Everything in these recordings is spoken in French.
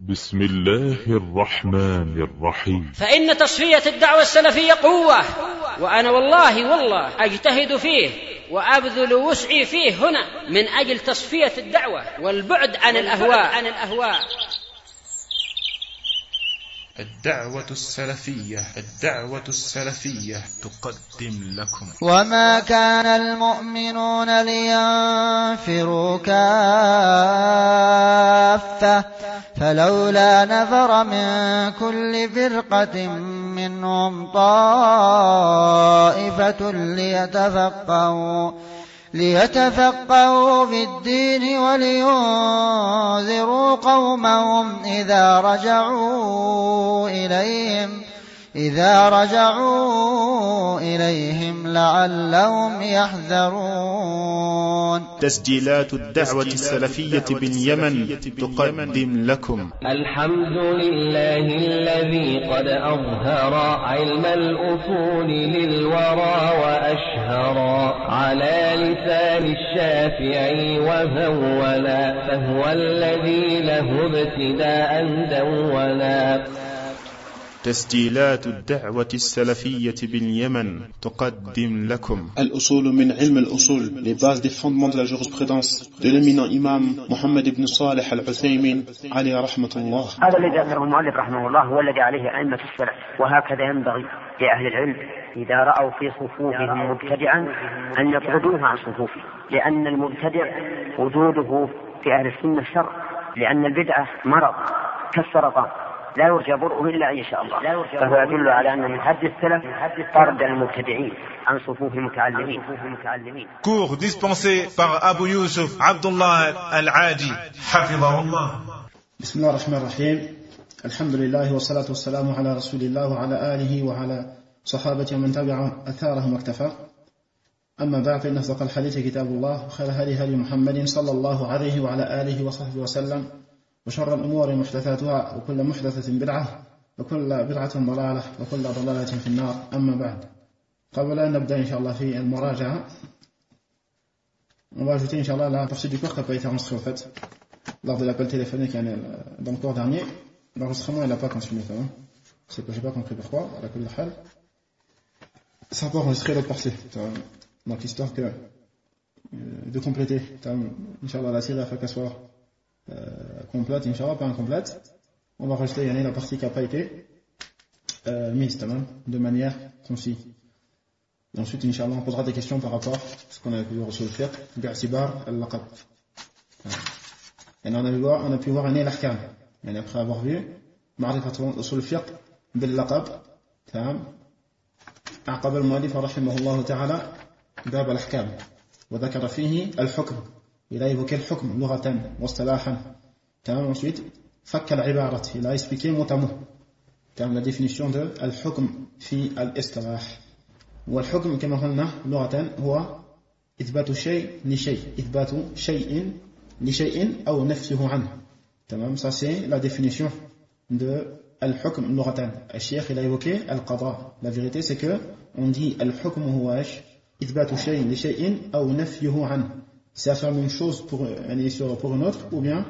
بسم الله الرحمن الرحيم. فإن تصفية الدعوة السلفية قوة، وأنا والله أجتهد فيه وأبذل وسعي فيه هنا من أجل تصفية الدعوة والبعد عن الأهواء. الدعوة السلفية تقدم لكم. وما كان المؤمنون لينفروا كافة فلولا نفر من كل فرقة منهم طائفة ليتفقهوا في الدين ولينذروا قومهم إذا رجعوا إليهم لعلهم يحذرون. تسجيلات الدعوة السلفية باليمن تقدم لكم. الحمد لله الذي قد أظهر علم الأصول للورى وأشهر على لسان الشافعي وهولا، فهو الذي له ابتداء دولا. تسجيلات الدعوة السلفية باليمن تقدم لكم. الأصول من علم الأصول, les bases des fondements de la jurisprudence de l'éminent imam Mohammed ibn Salih al-Uthaymin عليه رحمة الله. هذا الذي ذكره المؤلف رحمه الله هو الذي عليه أئمة السلف، وهكذا ينبغي لأهل العلم إذا رأوا في صفوفهم مبتدعا أن يطردوه عن صفوفه، لأن المبتدع وجوده في أهل السنة شر، لأن البدعة مرض كالسرطان لا يرجى برؤه إلا إن شاء الله، فهو يدل على أن من حد السلف طرد المبتدعين عن صفوف المتعلمين. Cours dispensé par Abu Yusuf Abdullah Al-Adi حفظه الله. بسم الله الرحمن الرحيم. الحمد لله والصلاة والسلام على رسول الله وعلى آله وعلى صحابته ومن تبع أثارهم واكتفى. أما بعد، فإن أصدق الحديث كتاب الله، وخير هدي محمد صلى الله عليه وعلى آله وصحبه وسلم، وشر الأمور محدثاتها، وكل محدثة بدعة، وكل بدعة ضلالة، وكل ضلالة في النار. أما بعد، قبل أن نبدأ إن شاء الله في المراجعة، on va ajouter Inch'Allah la partie du cours qui n'a pas été enregistrée en fait lors de l'appel téléphonique dans le cours dernier. L'enregistrement il n'a pas continué quand même, c'est que j'ai pas compris pourquoi. À la colle de hal, ça n'a pas enregistré l'autre partie, donc histoire que de compléter Inch'Allah la série afin qu'elle soit complète, Inch'Allah, pas incomplète. On va rajouter la partie qui n'a pas été mise de manière concise. Et ensuite, Inch'Allah, on posera des questions par rapport à ce qu'on a pu voir sur le fiqh, bi'atibar al-laqab. Et on a pu voir l'ahkam. Et après avoir vu معرفة أصول الفقه باللقب تمام أعقب المؤلف رحمه الله تعالى باب الأحكام وذكر فيه الحكم. Il a évoqué le hukm lughatan wa istilahan. Ensuite, fakk al-ibarat, il a expliqué mot à mot la définition de al-hukm fi al-istilah. Wal-hukm kama qulna lughatan huwa ithbatu shay' li shay', ithbatu shay'in li shay'in aw nafyuhu anhu. Ça c'est la définition de al-hukm lughatan. Al-shaykh il a évoqué al-qada. La vérité c'est que on dit al-hukm huwa ithbatu shay'in li shay'in aw nafyuhu anhu. C'est affirmer une chose pour une autre, ou bien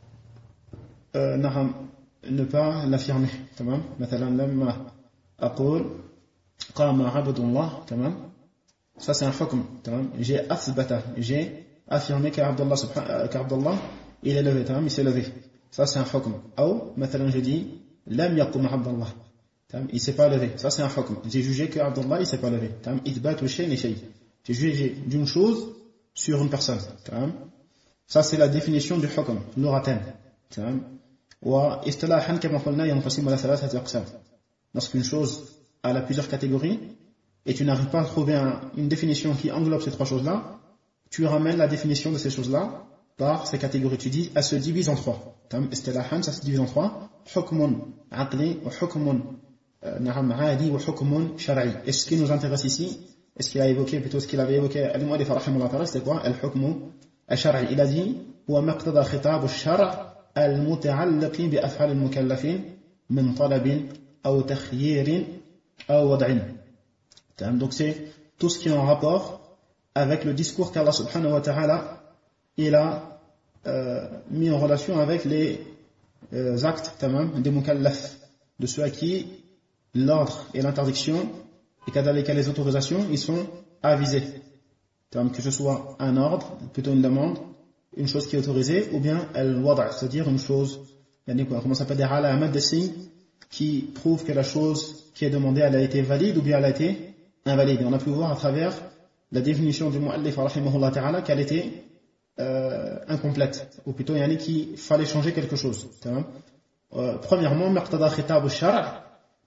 ne pas l'affirmer. تمام مثلا لما أقول قام عبد الله تمام ça c'est un hukm. J'ai affirmé qu'Abdullah il est levé, il s'est levé, ça c'est un hukm. Ou مثلا je dis لم يقم عبد الله il s'est pas levé, ça c'est un hukm. J'ai jugé que Abdullah il s'est pas levé. إثبات شيء لشيء, j'ai jugé d'une chose sur une personne. Ça c'est la définition du hukm lughatan. Wa istilahan kama qulna yanqasimu ala thalathati aqsam. Lorsqu'une chose a plusieurs catégories et tu n'arrives pas à trouver une définition qui englobe ces trois choses-là, tu ramènes la définition de ces choses-là par ces catégories. Tu dis elle se divise en trois. Istilahan ça se divise en trois. Hukmun aqli wa hukmun adi wa hukmun shar'i. Et ce qui nous intéresse ici, est-ce qu'il a évoqué, plutôt ce qu'il avait évoqué al-mu'allif rahimahullah ta'ala, c'était quoi? Al-hukm al-shar'i. Il a dit wa maqtada khitab al-shar' al-muta'alliq bi af'al al-mukallafin min talabin aw takhyir aw wad'in. Donc c'est tout ce qui est en rapport avec le discours qu'Allah subhanahu wa ta'ala il a mis en relation avec les actes des mukallaf, de ceux à qui l'ordre et l'interdiction et kadhalika les autorisations ils sont avisés, que ce soit un ordre, plutôt une demande, une chose qui est autorisée, ou bien al-wada', c'est-à-dire une chose, comment ça s'appelle, des alamat, des signes qui prouvent que la chose qui est demandée elle a été valide ou bien elle a été invalide. Et on a pu voir à travers la définition du mu'allif rahimahullah ta'ala qu'elle était incomplète, ou plutôt qu'il fallait changer quelque chose. Premièrement, maqtada khitab al-shar',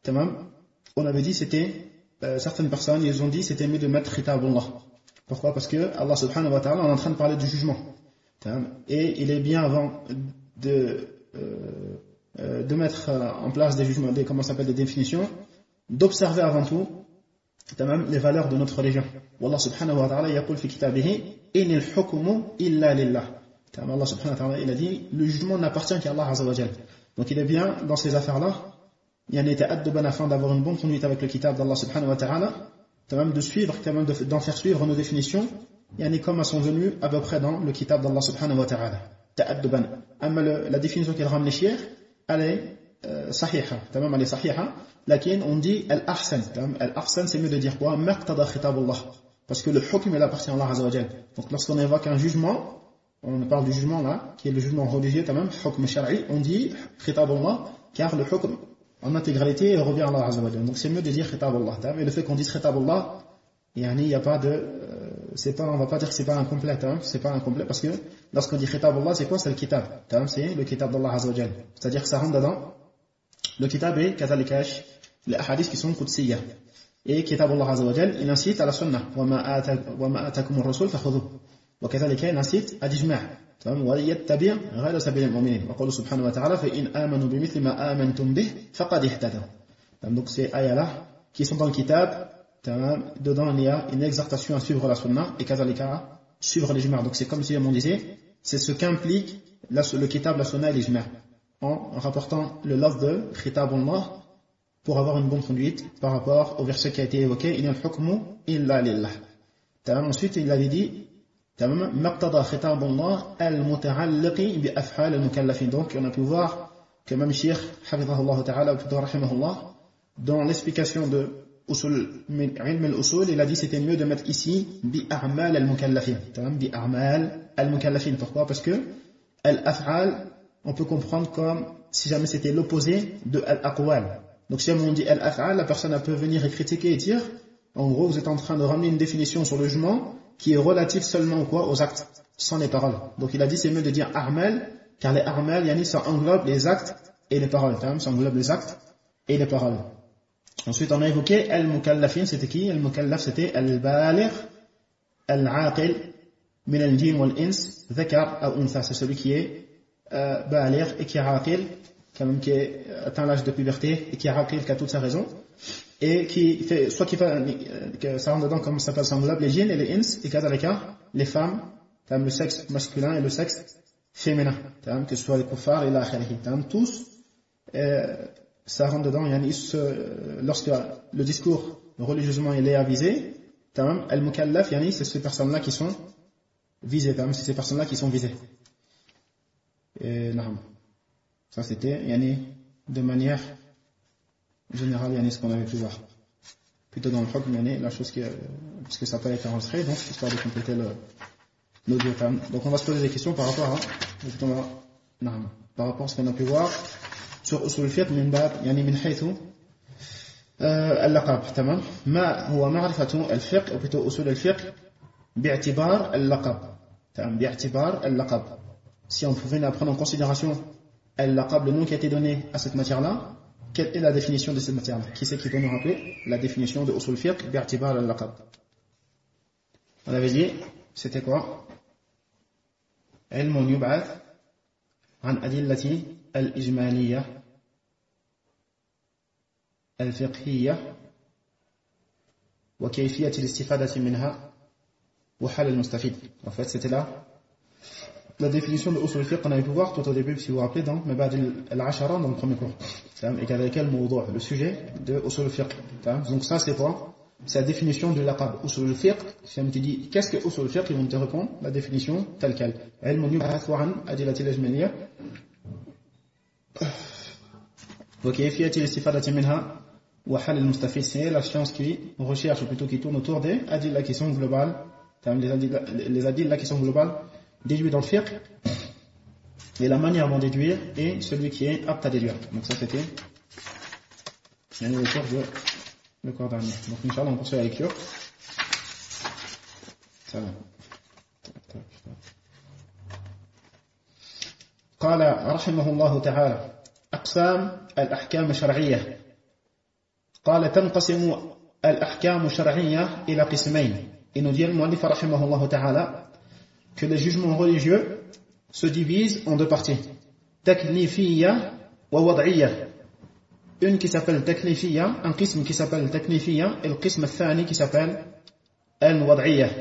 on avait dit c'était certaines personnes ils ont dit c'était mieux de mettre khitabullah. Pourquoi? Parce que Allah subhanahu wa ta'ala est en train de parler du jugement, et il est bien avant de mettre en place des jugements, des définitions, d'observer avant tout les valeurs de notre religion. Wallah subhanahu wa ta'ala yaqul fi kitabihi inil hukmu illa lillah. Allah subhanahu wa ta'ala il a dit le jugement n'appartient qu'à Allah azza wa jalla. Donc il est bien dans ces affaires-là, il y a un ta'adduban afin d'avoir une bonne conduite avec le kitab d'Allah subhanahu wa ta'ala, de suivre, d'en faire suivre nos définitions, comme elles sont venues à peu près dans le kitab d'Allah subhanahu wa ta'ala. Ta'adduban. La définition qu'il ramène les chiites, elle est sahiha, elle est sahiha, lakin on dit al-ahsan. Al-ahsan c'est mieux de dire quoi? Maqtada khitabullah. Parce que le hukm il appartient à Allah azza wa jalla. Donc lorsqu'on évoque un jugement, on parle du jugement là, qui est le jugement religieux, hukm shar'i, on dit khitabullah, car le hukm en intégralité revient à Allah azza wa jalla. Donc c'est mieux de dire khitabullah. Et le fait qu'on dise khitabullah, il n'y a pas de on va pas dire que c'est pas incomplet, c'est pas incomplet parce que lorsqu'on dit khitabullah, c'est quoi? C'est le kitab. C'est le kitab d'Allah azza wa jalla. C'est-à-dire que ça rentre dedans le kitab et kadhalikash les hadiths qui sont qudsiyya. Et kitab Allah azza wa jalla, il incite à la sunnah. Wa ma atakum ar-rasul fakhudhuhu. Wa kadhalika il incite à l'ijma'. Wa yattabi' ghayra sabil al-mu'minin. Wa qala subhanahu wa ta'ala fa in amanu bimithli ma amantum bih faqad ihtadaw. Donc ces ayats-là qui sont dans le kitab, dedans il y a une exhortation à suivre la sunnah et kadhalika suivre l'ijma'. Donc c'est comme si on disait, c'est ce qu'implique le kitab, la sunnah et l'ijma'. En rapportant le lafz de khitabullah pour avoir une bonne conduite par rapport au verset qui a été évoqué, inal hukmu illa lillah. Ensuite il avait dit maqtada khitabullah al-muta'alliqi bi af'al al-mukallafin. Donc on a pu voir que même Cheikh hafidhahullah ta'ala rahimahullah dans l'explication de ilm al-usul, il a dit c'était mieux de mettre ici bi a'mal al-mukallafin. Bi a'mal al-mukallafin. Pourquoi? Parce que al-af'al on peut comprendre comme si jamais c'était l'opposé de al-aqwal. Donc si on dit al-af'al, la personne peut venir et critiquer et dire, en gros vous êtes en train de ramener une définition sur le jugement qui est relative seulement aux actes, sans les paroles. Donc il a dit c'est mieux de dire a'mal, car les a'mal, ça englobe les actes et les paroles. Ça englobe les actes et les paroles. Ensuite on a évoqué al-mukallafin, c'était qui? Al-mukallaf c'était al-baligh, al-aqil, min al-jin wal-ins, dhakar ou untha, c'est celui qui est baligh et qui est aqil, qui atteint l'âge de puberté et qui est aqil, qui a toute sa raison, et qui fait, soit qui fait, que ça rentre dedans comme ça s'appelle semblable, les djinns et les ins, et kadhalika, les femmes, le sexe masculin et le sexe féminin, que ce soit les kuffars et l'akhirihi, tous, ça rentre dedans, lorsque le discours religieusement il est avisé, al-mukallaf, c'est ces personnes-là qui sont visées, c'est ces personnes-là qui sont visées. Et ça c'était de manière générale ce qu'on avait pu voir plutôt dans le hukm la chose parce que ça n'a pas été enregistré, donc histoire de compléter l'audio. Donc on va se poser des questions par rapport à ce qu'on a pu voir sur usul al-fiqh min bab min haythu al-laqab. Tamam ma huwa ma'rifatu al-fiqh ou plutôt usul al-fiqh bi'tibar al-laqab. Bi'tibar al-laqab. Si on pouvait prendre en considération al-laqab, le nom qui a été donné à cette matière-là, quelle est la définition de cette matière-là? Qui c'est qui peut nous rappeler la définition de usul fiqh bi'tibar al-laqab? On avait dit, c'était quoi? Ilmun yub'ath an adillati al-ijmaliyya al-fiqhiyya wa kayfiyati al-istifadati minha wa hal al-mustafid. En fait, c'était là la définition de usul al-fiqh qu'on avait pu voir tout au début, si vous vous rappelez, dans Mabad al-Ashara, dans le premier cours. Et qu'avec le sujet de usul al-fiqh. Donc ça, c'est quoi? C'est la définition de laqab. Usul al-fiqh, si on te dit, qu'est-ce que usul al-fiqh? Ils vont te répondre la définition telle quelle. Ilmun yub'ath an adillati al-ijmaliyya وكيفية الاستفادة منها وحل المستفيد, c'est la science qui recherche, ou plutôt qui tourne autour des adilla qui sont globales, les adilla qui sont globales déduits dans le fiqh, et la manière d'en déduire et celui qui est apte à déduire. Donc ça c'était le cours dernier. Donc Inch'Allah on poursuit la lecture. Ça va. قال رحمه الله تعالى أقسام الأحكام الشرعية. قال تنقسم الأحكام الشرعية إلى قسمين. Il nous dit le muallif رحمه الله تعالى que les jugements religieux se divisent en deux parties. تكليفية ووضعية. Une qui s'appelle تكليفية, un qism qui s'appelle تكليفية, et le qism الثاني qui s'appelle الوضعية.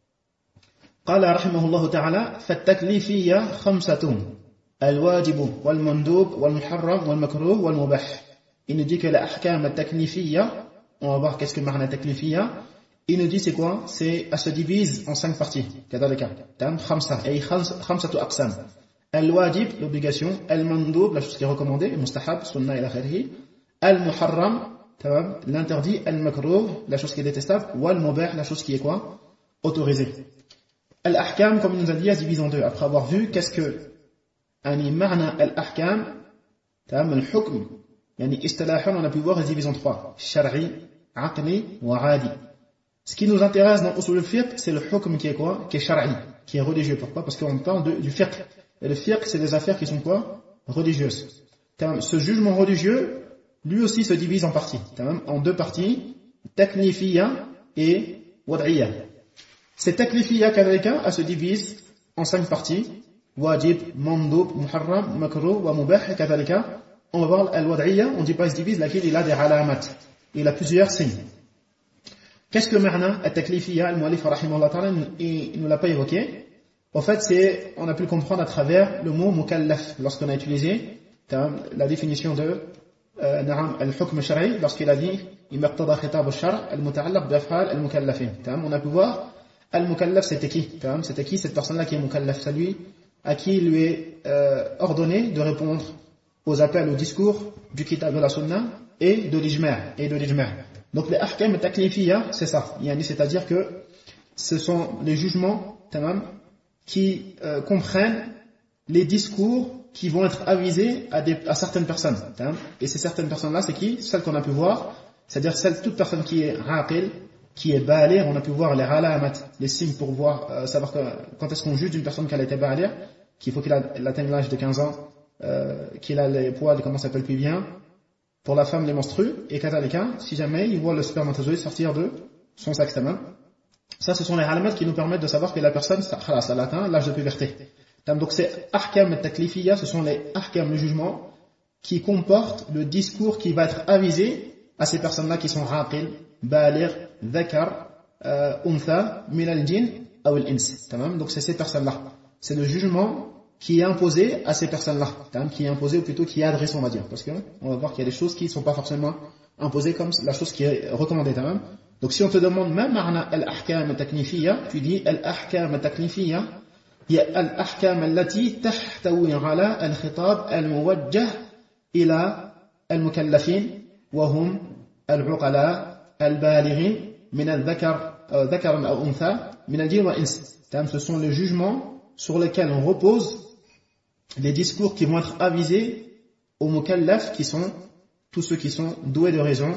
قال رحمه الله تعالى فالتكليفية خمسة الواجب والمندوب والمحرم والمكروه والمباح. Il nous dit que l'ahkam al-taklifiyya, on va voir qu'est-ce que marna taklifiyya. Il nous dit c'est quoi? C'est, elle se divise en 5 parties. كذلك خمسة أي خمسة أقسام. الواجب, l'obligation, المندوب, la chose qui est recommandée, المستحب, sunna إلى آخره, المحرم, l'interdit, المكروه, la chose qui est détestable, والمباح, la chose qui est quoi? Autorisée. Al-ahkam, comme il nous a dit, elle se divise en deux. Après avoir vu qu'est-ce que يعني معنى الأحكام تمام الحكم يعني اصطلاحا on a pu voir divisé en 3 شرعي عقلي وعادي. Ce qui nous intéresse dans usul al-fiqh c'est le hukm qui est quoi? Qui est shar'i, qui est religieux. Pourquoi? Parce qu'on parle du fiqh. Et le fiqh c'est des affaires qui sont quoi? Religieuses. Ce jugement religieux lui aussi se divise en parties, en deux parties, taklifiyya et wad'iyya. Ces taklifiyya kadhalika elle se divise en 5 parties. Wajib, mandub, muharram, makruh, wa mubah, kadhalika. On va voir al-wad'iyya, on dit pas il se divise, laquelle il a des alamat. Il a plusieurs signes. Qu'est-ce que le ma'na at-taklifiyya, al-mu'allif rahimahullah ta'ala, il ne l'a pas évoqué. En fait, c'est, on a pu le comprendre à travers le mot mukallaf, lorsqu'on a utilisé la définition de al-hukm shar'i, lorsqu'il a dit imaqtada khitab al-shar' al-muta'allaq bi-af'al al-mukallafin. On a pu voir al-mukallaf c'était qui? C'était qui cette personne-là qui est mukallaf? C'est lui à qui il lui est ordonné de répondre aux appels, aux discours du kitab de la sunna et de l'ijma'. Donc les ahkam taklifiyya, c'est ça. C'est-à-dire que ce sont les jugements qui comprennent les discours qui vont être avisés à certaines personnes. Et ces certaines personnes-là, c'est qui? Celles qu'on a pu voir, c'est-à-dire toute personne qui est aqil, qui est baligh, on a pu voir les alamat, les signes pour voir, savoir quand est-ce qu'on juge d'une personne qui a été baligh, qu'il faut qu'il atteigne l'âge de 15 ans, qu'il a les poils, comment ça s'appelle plus bien, pour la femme les menstrues, et kadhalika, si jamais il voit le spermatozoïde sortir de son sexe. Ça, ce sont les alamat qui nous permettent de savoir que la personne, elle atteint l'âge de puberté. Donc ces ahkam taklifiyya, ce sont les ahkam, le jugement, qui comportent le discours qui va être avisé à ces personnes-là qui sont aqil, baligh, dhakar, untha, min al-jinn ou al-ins. Donc c'est ces personnes-là. C'est le jugement qui est imposé à ces personnes-là, qui est imposé, ou plutôt qui est adressé, on va dire. Parce qu'on va voir qu'il y a des choses qui ne sont pas forcément imposées comme la chose qui est recommandée. Donc si on te demande même ma'na al-ahkam taklifiyya, tu dis al-ahkam taklifiyya هي الأحكام التي تحتوي على الخطاب الموجه إلى المكلفين وهم العقلاء البالغين من الذكر أو أنثى من الجن والإنس. Ce sont les jugements sur lesquels on repose les discours qui vont être avisés aux mukallaf, qui sont tous ceux qui sont doués de raison,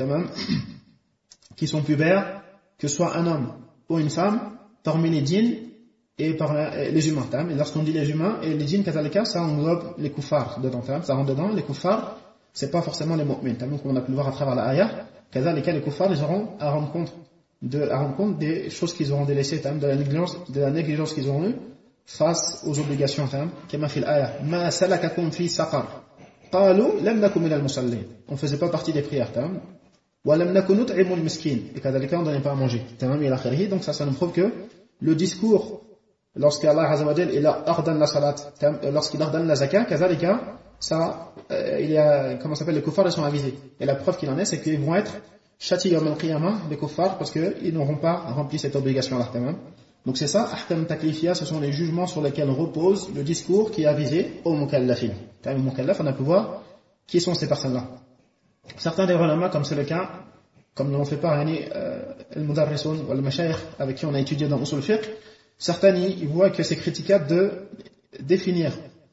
qui sont pubères, que ce soit un homme ou une femme, parmi les djinns et par les humains. Et lorsqu'on dit les humains et les djinns, ça englobe les kuffars dedans. Ça rentre dedans. Les kuffars, c'est pas forcément les mu'min. Comme on a pu le voir à travers la ayah, les kuffars, ils auront à rendre compte des choses qu'ils auront délaissées, de la négligence qu'ils auront eue face aux obligations. Kama fil ayah, ma salakakum fi saqar. Qalu lam nakum min al-musallin. On faisait pas partie des prières. Wa lam nakun nut'imu al-miskin. Et kadhalika, on donnait pas à manger. Donc ça nous prouve que le discours, lorsqu'Allah Azza wa Jal il ordonne la salat, lorsqu'il ordonne la zakat, kazalika, ça, il y a, comment ça s'appelle, les kuffars, ils sont avisés. Et la preuve qu'il en est, c'est qu'ils vont être châtiés yawm al-qiyamah, les kuffars, parce qu'ils n'auront pas rempli cette obligation-là. Donc c'est ça, ahkam taklifiyya, ce sont les jugements sur lesquels repose le discours qui est avisé aux mukallafin. le mukallaf, on a pu voir qui sont ces personnes-là. Certains des ulama, comme c'est le cas, comme l'ont fait part al-mudarrisun ou al-mashayikh avec qui on a étudié dans usul fiqh, certains ils voient que c'est critiquable de définir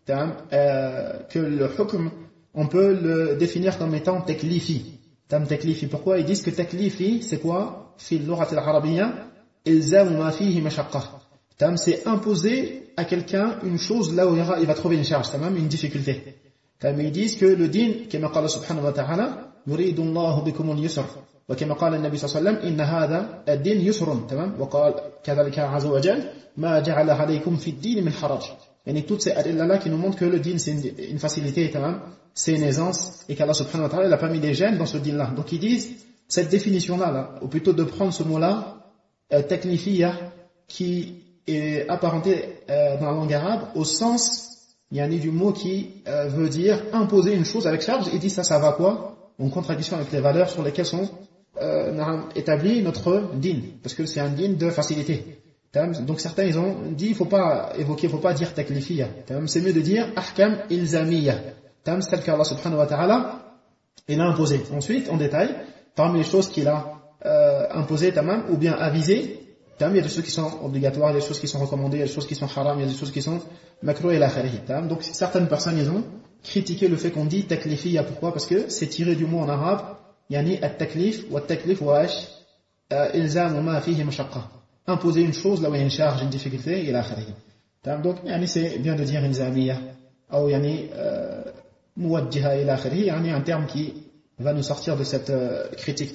que le hukm, on peut le définir comme étant taklifi. Taklifi. Pourquoi ils disent que taklifi, c'est quoi? Fi al-lughat al-arabiyya, ilzam ma fihi mashaqqa. C'est imposer à quelqu'un une chose là où il va trouver une charge, une difficulté. Ils disent que le din, كما قال سبحانه وتعالى يريد الله بكم اليسر وكما قال النبي صلى الله عليه وسلم إن هذا الدين يسر وقال كذلك عز وجل ما جعل عليكم في الدين من حرج. Toutes ces adillas-là qui nous montrent que le din c'est une facilité, c'est une aisance, et qu'Allah subhanahu wa ta'ala il a pas mis des gênes dans ce din-là. Donc ils disent cette définition-là, ou plutôt de prendre ce mot-là, taklifiya, qui est apparenté dans la langue arabe au sens du mot qui veut dire imposer une chose avec charge, et dit ça va quoi? En contradiction avec les valeurs sur lesquelles sont établis notre din, parce que c'est un din de facilité. Donc certains ils ont dit il faut pas dire taklifiya, c'est mieux de dire ahkam ilzamiya, c'est celle qu'Allah subhanahu wa ta'ala il a imposé. Ensuite en détail, parmi les choses qu'il a imposées ou bien avisées, il y a des choses qui sont obligatoires, il y a des choses qui sont recommandées, il y a des choses qui sont haram, il y a des choses qui sont makruh et la kharih. Donc certaines personnes ils ont critiqué le fait qu'on dit taklifiya. Pourquoi? Parce que c'est tiré du mot en arabe yani at-taklif wa at-taklif wa ilzam ma fihi mashaqqa, imposer une chose là où il y a une charge, une difficulté et la kharih. Donc c'est bien de dire ilzamiya ou muwajjiha ila kharih, un terme qui va nous sortir de cette critique.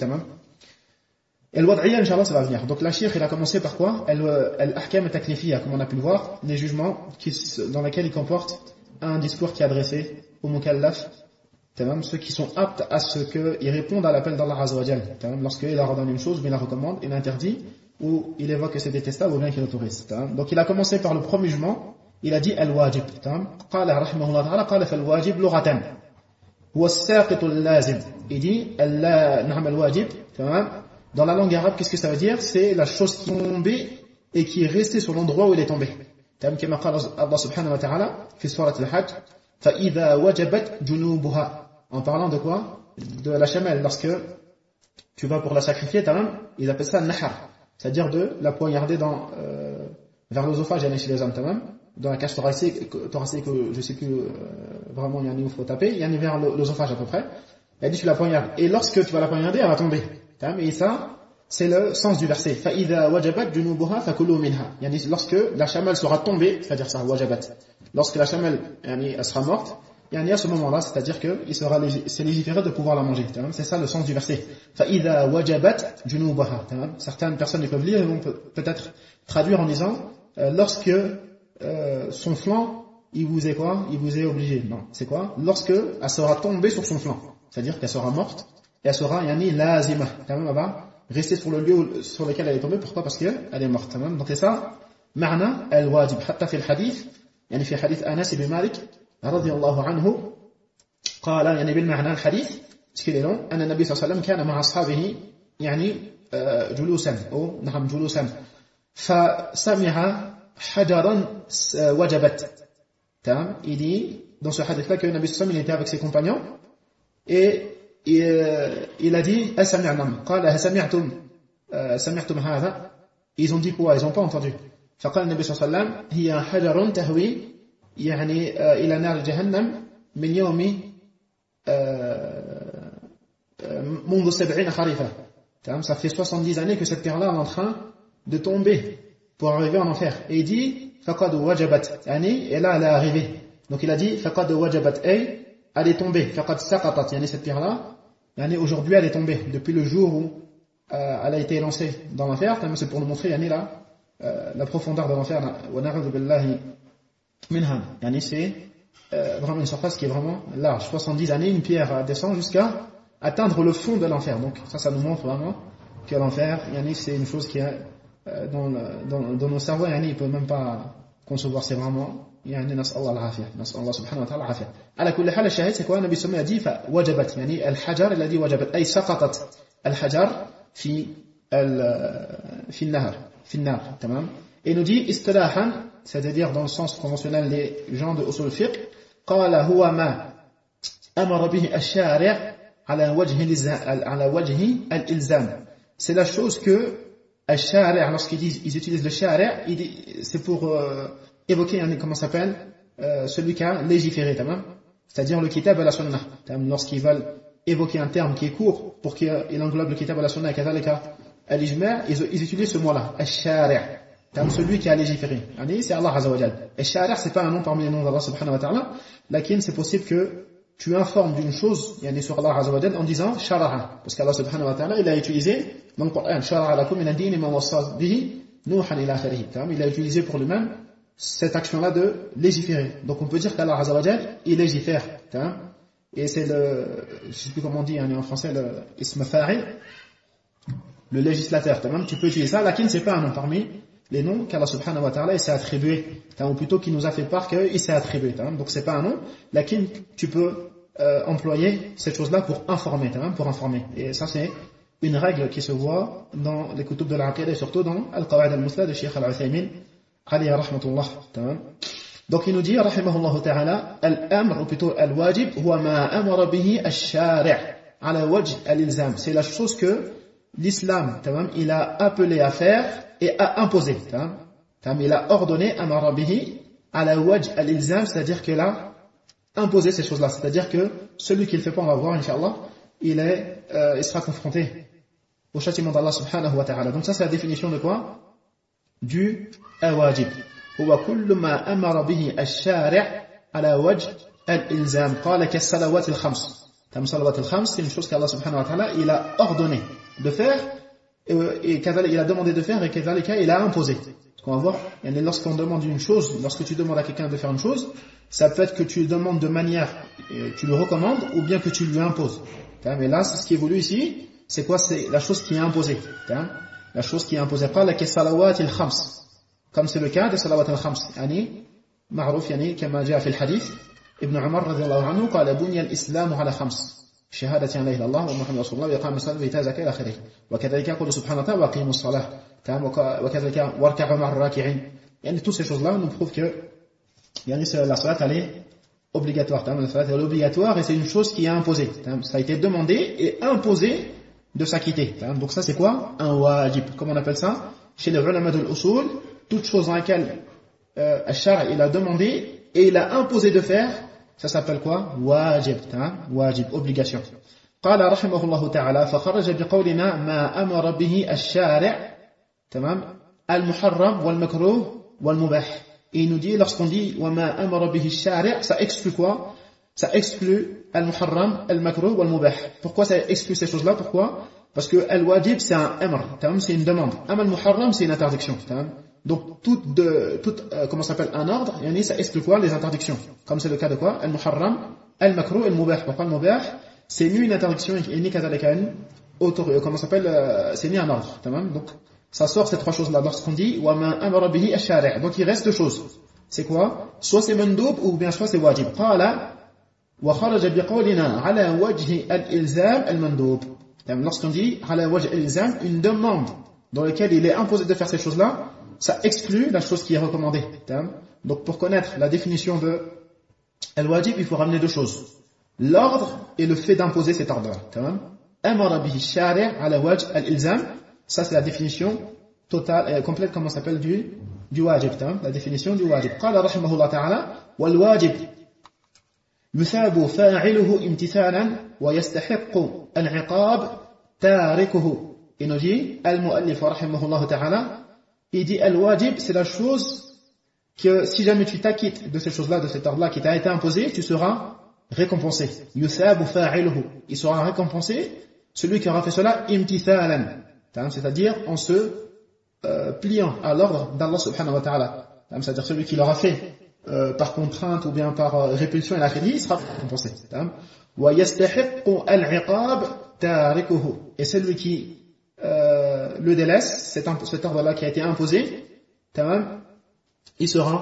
Et le wad'iyya, Inch'Allah, ça va venir. Donc la cheikh, il a commencé par quoi? Al-ahkam al-taklifiyya, comme on a pu le voir, les jugements dans lesquels il comporte un discours qui est adressé aux mukallaf, ceux qui sont aptes à ce qu'ils répondent à l'appel d'Allah Azza wa Jal. Lorsqu'il leur ordonne une chose, il la recommande, il interdit, ou il évoque que c'est détestable, ou bien qu'il autorise. Donc il a commencé par le premier jugement, il a dit al-wajib. Qala rahimahullah ta'ala, qala fal-wajib lughatan. Huwa as-saqitu al-lazim. Il dit al-wajib, dans la langue arabe, qu'est-ce que ça veut dire? C'est la chose qui est tombée et qui est restée sur l'endroit où elle est tombée. كما قال Allah subhanahu wa ta'ala في سورة الحج فإذا وجبت جنوبها. En parlant de quoi? De la chamelle. Lorsque tu vas pour la sacrifier, ils appellent ça nahar, c'est-à-dire de la poignarder vers l'œsophage chez les hommes, dans la cage thoracique, je sais plus vraiment où il faut taper, il y a vers l'œsophage à peu près. Elle dit tu la poignardes, et lorsque tu vas la poignarder, elle va tomber. Et ça, c'est le sens du verset. فَإِذَا وَجَبَتْ جُنُوبُهَا فَكُلُوا مِنْهَا. Lorsque la chamelle sera tombée, c'est-à-dire ça, wajabat. Lorsque la chamelle elle sera morte, à ce moment-là, c'est-à-dire que c'est légiféré de pouvoir la manger. C'est ça le sens du verset. فَإِذَا وَجَبَتْ جُنُوبُهَا. Certaines personnes qui peuvent lire et vont peut-être traduire en disant lorsque son flanc, il vous est quoi? Il vous est obligé. Non, c'est quoi? Lorsque elle sera tombée sur son flanc, c'est-à-dire qu'elle sera morte. Et elle sera lazima, elle va rester sur le lieu sur lequel elle est tombée. Pourquoi? Parce qu'elle est morte. Donc c'est ça, ma'na al-wajib. Hatta fi al-hadith, fi hadith Anas ibn Malik, radiyallahu anhu, قال بالمعنى الحديث, parce qu'il est long, أن النبي صلى الله عليه وسلم كان مع أصحابه جلوسا أو نعم جلوسا فسمع حجرا وجبت. Il dit dans ce hadith-là que le Nabi sallallahu alayhi wa sallam il était avec ses compagnons et il a dit قال سمعتم هذا. Ils ont dit quoi? Ils n'ont pas entendu. فقال النبي صلى الله عليه وسلم هي حجر تهوي إلى نار جهنم من يوم منذ 70 خريفا. Ça fait 70 années que cette pierre-là est en train de tomber pour arriver en enfer. Et il dit فقد وجبت, et là elle est arrivée. Donc il a dit فقد وجبت, elle est tombée. فقد سقطت, cette pierre-là aujourd'hui elle est tombée depuis le jour où elle a été lancée dans l'enfer. C'est pour nous montrer la profondeur de l'enfer. C'est vraiment une surface qui est vraiment large. 70 années, une pierre descend jusqu'à atteindre le fond de l'enfer. Donc ça nous montre vraiment que l'enfer, c'est une chose qui est dans nos cerveaux, il ne peut même pas concevoir. C'est vraiment نسأل الله العافية, نسأل الله سبحانه وتعالى العافية. على كل حال الشاهد c'est quoi? النبي صلى الله عليه وسلم a dit فوجبت, الحجر الذي وجبت, أي سقطت الحجر في النار. تمام. Et nous dit istilahan, c'est-à-dire dans le sens conventionnel les gens de usul fiqh, قال هو ما أمر به الشارع على وجه الإلزام. C'est la chose que الشارع, lorsqu'ils disent, ils utilisent le shari', c'est pour évoquer, comment ça s'appelle, celui qui a légiféré, c'est-à-dire le kitab et la sunnah. Lorsqu'ils veulent évoquer un terme qui est court pour qu'il englobe le kitab et la sunnah et al-ijma', ils utilisent ce mot-là, al-shari', celui qui a légiféré. C'est Allah Azza wa Jal. Al-shari' c'est pas un nom parmi les noms d'Allah subhanahu wa ta'ala, lakin c'est possible que tu informes d'une chose sur Allah Azza wa Jal en disant shara'a, parce qu'Allah subhanahu wa ta'ala il a utilisé dans le Coran shara'a lakum min ad-din ma wassa bihi nuhan ila akhirih. Il a utilisé pour lui-même cette action-là de légiférer. Donc on peut dire qu'Allah Azza wa Jal il légifère. Et c'est le, je sais plus comment on dit en français, le ism fa'il, le législateur. Tu peux utiliser ça, lakin c'est pas un nom parmi les noms qu'Allah subhanahu wa ta'ala s'est attribué, ou plutôt qu'il nous a fait part qu'il s'est attribué. Donc c'est pas un nom, lakin tu peux employer cette chose-là pour informer, pour informer. Et ça c'est une règle qui se voit dans les kutub de l'aqida et surtout dans Al-Qawa'id al-Musla de Cheikh Al-Uthaymin alayhi rahmatullah. Donc il nous dit rahimahullah ta'ala al-amr, ou plutôt al-wajib, huwa ma amara bihi al-shari' ala wajh al-ilzam. C'est la chose que l'islam il a appelé à faire et à imposer. Il a ordonné amara bihi ala wajh al-ilzam, c'est-à-dire qu'il a imposé ces choses-là. C'est-à-dire que celui qui le fait pas, on va voir Inch'Allah, il sera confronté au châtiment d'Allah subhanahu wa ta'ala. Donc ça c'est la définition de quoi? Du wajib. هو كل ما أمر به الشارع على وجه الإلزام قال كالصلوات الخمس. صلوات الخمس c'est une chose qu'Allah subhanahu wa ta'ala il a ordonné de faire et il a demandé de faire et il a imposé. Parce qu'on va voir, lorsqu'on demande une chose, lorsque tu demandes à quelqu'un de faire une chose, ça peut être que tu le demandes de manière, tu le recommandes ou bien que tu lui imposes. Mais là, c'est ce qui évolue ici, c'est quoi? C'est la chose qui est imposée. La chose qui est imposée. قال كالصلوات الخمس. Comme c'est le cas des salawat al-khams. معروف كما جاء في الحديث ابن عمر رضي الله عنه قال بني الإسلام على خمس شهادة أن لا إله إلا الله ومحمد رسول الله وإقام الصلاة وإيتاء الزكاة إلى آخره. وكذلك يقول سبحانه وتعالى وأقيموا الصلاة وكذلك واركعوا مع الراكعين. Toutes ces choses-là nous prouvent que la salat elle est obligatoire. La salat elle est obligatoire et c'est une chose qui est imposée. Ça a été demandé et imposé de s'acquitter. Donc ça c'est quoi? Un wajib. Comment on appelle ça? Chez les ulama de l'usul, toute chose dans laquelle al-shar' il a demandé et il a imposé de faire, ça s'appelle quoi? Wajib. Wajib, obligation. قال رحمه الله تعالى فخرج بقولنا ما أمر به الشارع المحرم والمكروه والمباح. Et il nous dit, lorsqu'on dit وما أمر به الشارع, ça exclut quoi? Ça exclut al-muharram, al-makruh wal-mubah. Pourquoi ça exclut ces choses-là? Pourquoi? Parce que al-wajib c'est un amr, c'est une demande. Al-muharram c'est une interdiction. Donc tout comment ça s'appelle un ordre, ça exclut quoi? Les interdictions. Comme c'est le cas de quoi? Al-muharram, al-makruh, al-mubah. Pourquoi al-mubah? C'est ni une interdiction et ni comment ça s'appelle c'est ni un ordre. Donc ça sort ces trois choses-là lorsqu'on dit وَمَا أَمَرَ بِهِ الشَّارِعُ. Donc il reste deux choses. C'est quoi? Soit c'est mandoub ou bien soit c'est wajib. قال وخرج بقولنا على وجه الإلزام المندوب. Lorsqu'on dit على وجه الإلزام, une demande dans laquelle il est imposé de faire ces choses-là, ça exclut la chose qui est recommandée. Donc pour connaître la définition de al-wajib, il faut ramener deux choses. L'ordre et le fait d'imposer cet ordre-là. أمر به الشارع على وجه الإلزام. Ça c'est la définition totale et complète, comment ça s'appelle, du wajib. La définition du wajib. قال رحمه الله تعالى والواجب يثاب فاعله امتثالا ويستحق العقاب تاركه. Il nous dit المؤلف رحمه الله تعالى, il dit al-wajib c'est la chose que si jamais tu t'acquittes de ces choses-là, de cet ordre-là qui t'a été imposé, tu seras récompensé. يثاب فاعله, il sera récompensé celui qui aura fait cela imtithalan, c'est-à-dire en se pliant à l'ordre d'Allah subhanahu wa ta'ala. C'est-à-dire celui qui l'aura fait par contrainte ou bien par répulsion, il sera récompensé. وَيَسْتَحِقُّ الْعِقَابِ تَارِكُهُ. Et celui qui le délaisse, cet ordre-là qui a été imposé, il sera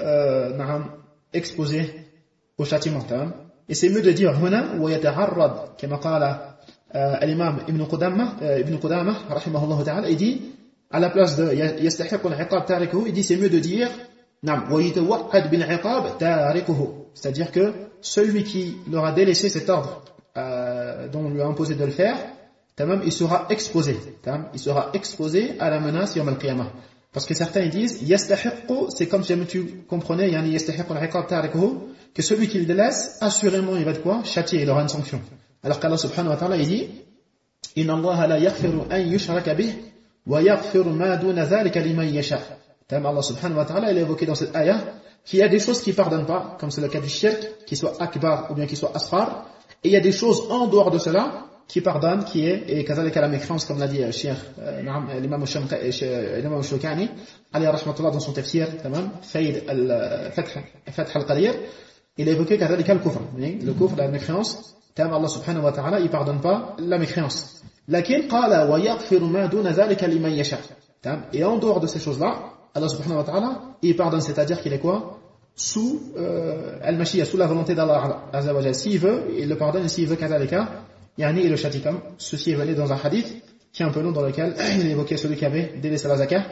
exposé au châtiment. Et c'est mieux de dire هنا ويتعرض كما قال الإمام ابن قدامة رحمه الله تعالى, il dit à la place de يستحق العقاب تاركه, il dit c'est mieux de dire نعم ويتوعد بالعقاب تاركه. C'est-à-dire que celui qui leur a délaissé cet ordre dont on lui a imposé de le faire, il sera exposé. Il sera exposé à la menace yawm al-qiyamah. Parce que certains ils disent yastahiqqu, c'est comme si tu comprenais yani yastahiqqu al-iqab tarikuhu, que celui qui le délaisse, assurément il va de quoi châtier, il aura une sanction. Alors qu'Allah subhanahu wa ta'ala il dit inna Allah la yaghfiru an yushraka bih wa yaghfiru ma duna dhalika liman yasha. Allah subhanahu wa ta'ala il a évoqué dans cette ayah qu'il y a des choses qui pardonnent pas, comme c'est le cas du shirk, qu'il soit akbar ou bien qu'il soit asghar, et il y a des choses en dehors de cela qui pardonne, qui est, et kazalika la mécréance, comme l'a dit Cheikh l'imam Shawkani, alayhi rahmatullah, dans son tafsir, Fayd al-Fath al-Qadir, il a évoqué kazalika le kufr, le kufr, la mécréance, Allah subhanahu wa ta'ala, il pardonne pas la mécréance. Lakin qala wa yaghfiru ma duna dhalika liman yasha. Et en dehors de ces choses-là, Allah subhanahu wa ta'ala, il pardonne, c'est-à-dire qu'il est quoi? Sous al-mashiyya, sous la volonté d'Allah azza wa jalla. S'il veut, il le pardonne, et s'il veut kazalika, yani il le châtie comme ceci est venu dans un hadith qui est un peu long, dans lequel il évoquait celui qui avait délaissé la zakah,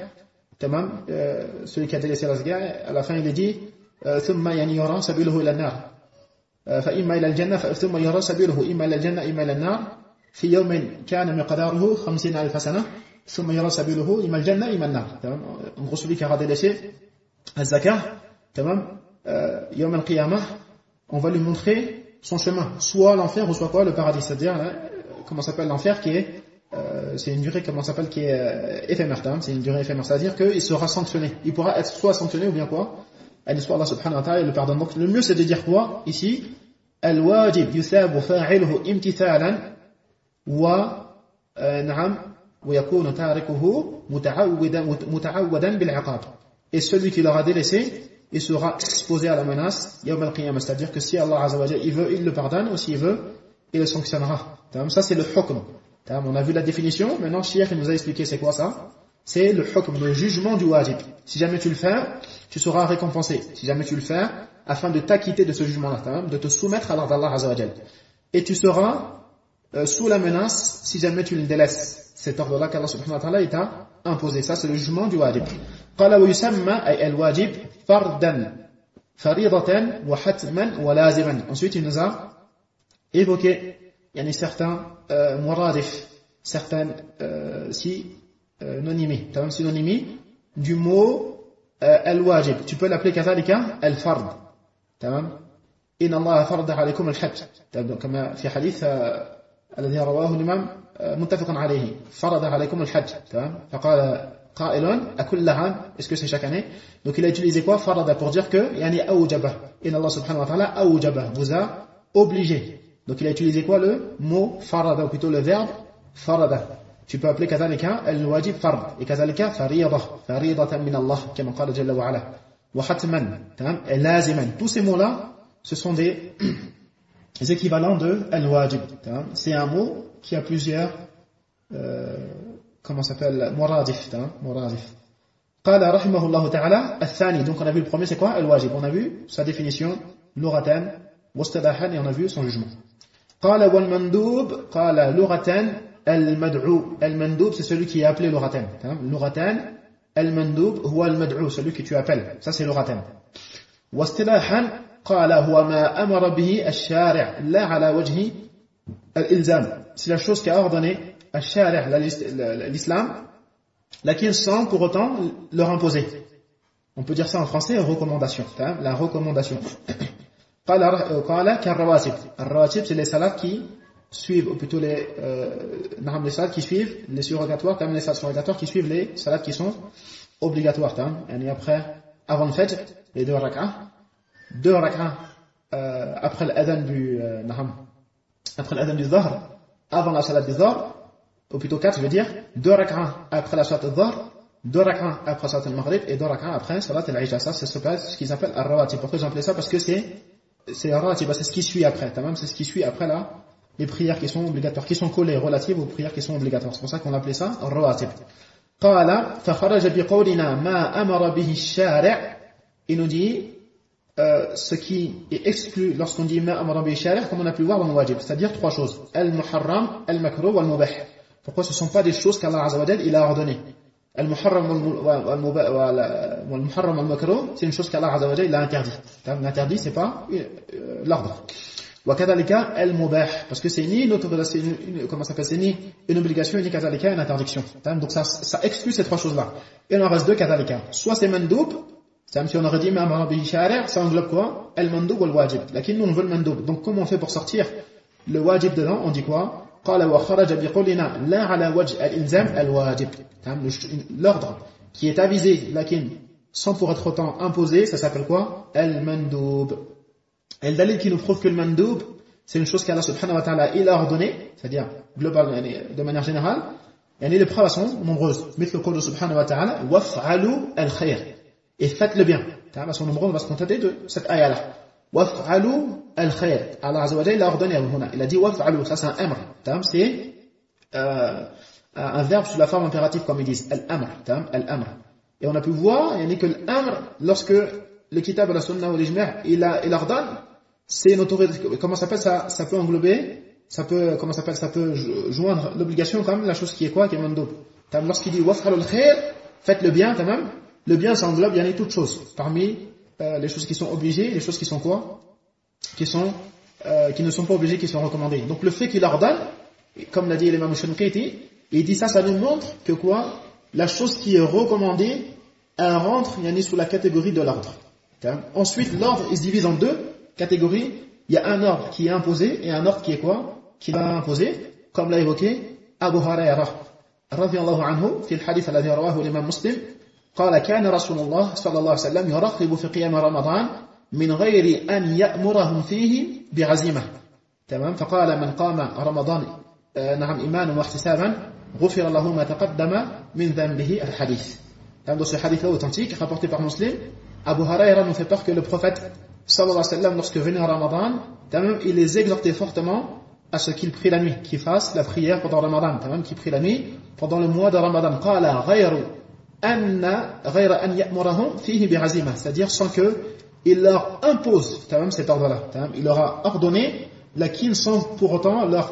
celui qui a délaissé la zakah, à la fin il est dit ثم يرى سبيله إلى النار فإما إلى الجنة ثم يرى سبيله إما إلى الجنة إما إلى النار في يوم كان مقداره 50,000 سنة ثم يرى سبيله إما الجنة إما النار. En gros, celui qui a délaissé la zakah, يوم القيامة, on va lui montrer son chemin, soit l'enfer ou soit quoi, le paradis. C'est-à-dire, comment s'appelle l'enfer, qui est, c'est une durée, comment s'appelle, qui est éphémère, c'est une durée éphémère. C'est-à-dire qu'il sera sanctionné. Il pourra être soit sanctionné ou bien quoi, soit Allah subhanahu wa ta'ala le pardonne. Donc le mieux c'est de dire quoi ici, al-wajib yuthabu fa'iluhu imtithalan wa na'am wa yakunu tarikuhu muta'awwadan bil-iqab. Et celui qui l'aura délaissé, il sera exposé à la menace yawm al-qiyamah. C'est-à-dire que si Allah azza wa jalla il veut, il le pardonne, ou s'il veut, il le sanctionnera. Ça c'est le hukm. On a vu la définition, maintenant Cheikh nous a expliqué c'est quoi ça. C'est le hukm, le jugement du wajib. Si jamais tu le fais, tu seras récompensé. Si jamais tu le fais, afin de t'acquitter de ce jugement-là, de te soumettre à l'ordre d'Allah azza wa jalla. Et tu seras sous la menace si jamais tu le délaisses. Cet ordre-là qu'Allah subhanahu wa ta'ala t'a imposé. Ça c'est le jugement du wajib. قال ويسمى أي الواجب فردا فريضة وحتما ولازما. Ensuite il nous a évoqué certains muradif, certaines synonymies du mot al-wajib. Tu peux l'appeler كذلك al-fard. إن الله فرض عليكم الحج. كما في حديث الذي رواه الإمام متفق عليه فرض عليكم الحج. فقال قائل أكل عام, est-ce que c'est chaque année? Donc il a utilisé quoi? Farada, pour dire que yani awjaba, inna Allah subhanahu wa ta'ala awjaba, vous a obligé. Donc il a utilisé quoi? Le mot farada, ou plutôt le verbe farada. Tu peux appeler kazalika al-wajib fard, et kazalika faridatan min Allah, comme qala jalla wa ala, wa hatman, et laziman. Tous ces mots-là, ce sont des équivalents de al-wajib. C'est un mot qui a plusieurs comment s'appelle, muradif. Qala rahimahullah ta'ala al-thani. Donc on a vu le premier, c'est quoi? Al-wajib. On a vu sa définition lughatan wastadahan, et on a vu son jugement. Qala wal mandub. Qala lughatan al-mad'u. Al-mandub c'est celui qui est appelé lughatan. Lughatan al-mandub huwa al-mad'u, celui que tu appelles. Ça c'est lughatan. Wastadahan qala huwa ma amara bihi al-shari' la ala wajhi al-ilzam. C'est la chose qui a ordonné l'islam, laquelle sans pour autant leur imposer. On peut dire ça en français, recommandation. La recommandation. Al-rawatib, c'est les salats qui suivent, ou plutôt les salats qui suivent les surrogatoires, les salats surrogatoires qui suivent les salats qui sont obligatoires. Et après, avant le fajr, les deux rak'ah après l'adhan du dhahr, avant la salat du dhahr, ou plutôt 4, je veux dire, 2 rak'ah après la salat al-dhahr, 2 rak'ah après la salat al-maghrib, et 2 rak'ah après salat al-isha. Ça, c'est ce qu'ils appellent al-rawatib. Pourquoi j'ai appelé ça? Parce que c'est al-rawatib, c'est ce qui suit après. C'est ce qui suit après les prières qui sont obligatoires, qui sont collées relatives aux prières qui sont obligatoires. C'est pour ça qu'on appelait ça al-rawatib. Qala, fa kharaja bi qawlina ma amara bihi ash-shari'. Il nous dit, ce qui est exclu lorsqu'on dit ma amara bihi ash-shari', comme on a pu voir dans le wajib. C'est-à-dire 3 choses. Al-muharram, al-makruh, wal-mubah. Pourquoi ce ne sont pas des choses qu'Allah azza wa jalla il a ordonnées? Al-Muharram wal-Makruh, c'est une chose qu'Allah Azza wa Jalla a interdit. L'interdit, c'est pas l'ordre. Wakadalika al-Mubah, parce que c'est ni une autorisation, comment ça s'appelle, c'est ni une obligation, ni kadalika une interdiction. Donc ça exclut ces trois choses-là. Et il en reste deux kadalika. Soit c'est mandoub, c'est comme si on aurait dit même bihi shari', ça englobe quoi? Al-mandoub wal-wajib. Lakin nous on veut le mandoub. Donc comment on fait pour sortir le wajib dedans? On dit quoi? L'ordre qui est avisé, sans pour être autant imposé, ça s'appelle quoi? Al-Mandoub. Et le dalil qui nous prouve que le Mandoub, c'est une chose qu'Allah subhanahu wa ta'ala il a ordonné, c'est-à-dire global, de manière générale, et les preuves sont nombreuses. Mithlu qawlu subhanahu wa ta'ala, waf'alu al-khayr. Et faites le bien. Elles sont nombreuses, on va se contenter de cette ayah-là. Waf'alu al-khayr. Allah Azza wa Jalla il a ordonné, il a dit waf'alu, ça c'est un amr. C'est un verbe sous la forme impérative comme ils disent, al-amr. Al-amr. Et on a pu voir, que l'amr, lorsque le kitab, la sunna ou l'ijma' il ordonne, c'est une autorité, comment ça s'appelle, ça peut englober, ça peut joindre l'obligation comme la chose qui est quoi, qui est mandoub. Lorsqu'il dit waf'alu al-khayr, faites le bien, le bien ça englobe, il y a toutes choses. Parmi les choses qui sont obligées, les choses qui sont quoi? Qui ne sont pas obligées, qui sont recommandées. Donc le fait qu'il ordonne, comme l'a dit l'imam Shanqiti, il dit ça nous montre que quoi? La chose qui est recommandée, elle rentre sous la catégorie de l'ordre. Ensuite, l'ordre il se divise en deux catégories. Il y a un ordre qui est imposé et un ordre qui est quoi? Qui n'est pas imposé, comme l'a évoqué Abu Hurairah radiyallahu anhu, في الحديث الذي رواه الإمام مسلم. قال كان رسول الله صلى الله عليه وسلم يرغب في قيام رمضان من غير أن يأمرهم فيه بعزيمة. تمام. فقال من قام رمضان نعم إيمانا واحتسابا غفر له ما تقدم من ذنبه الحديث. Dans ce hadith-là authentique rapporté par Muslim, Abu Hurairah nous fait part que le prophète sallallahu alayhi wa sallam, lorsque venait Ramadan, il les exhortait fortement à ce qu'ils prient la nuit, qu'ils fassent la prière pendant Ramadan, qu'ils prient la nuit pendant le mois de Ramadan. قال غير أن يأمرهم فيه بعزيمة, c'est-à-dire sans que il leur impose cet ordre-là. Il leur a ordonné lakin sans pour autant leur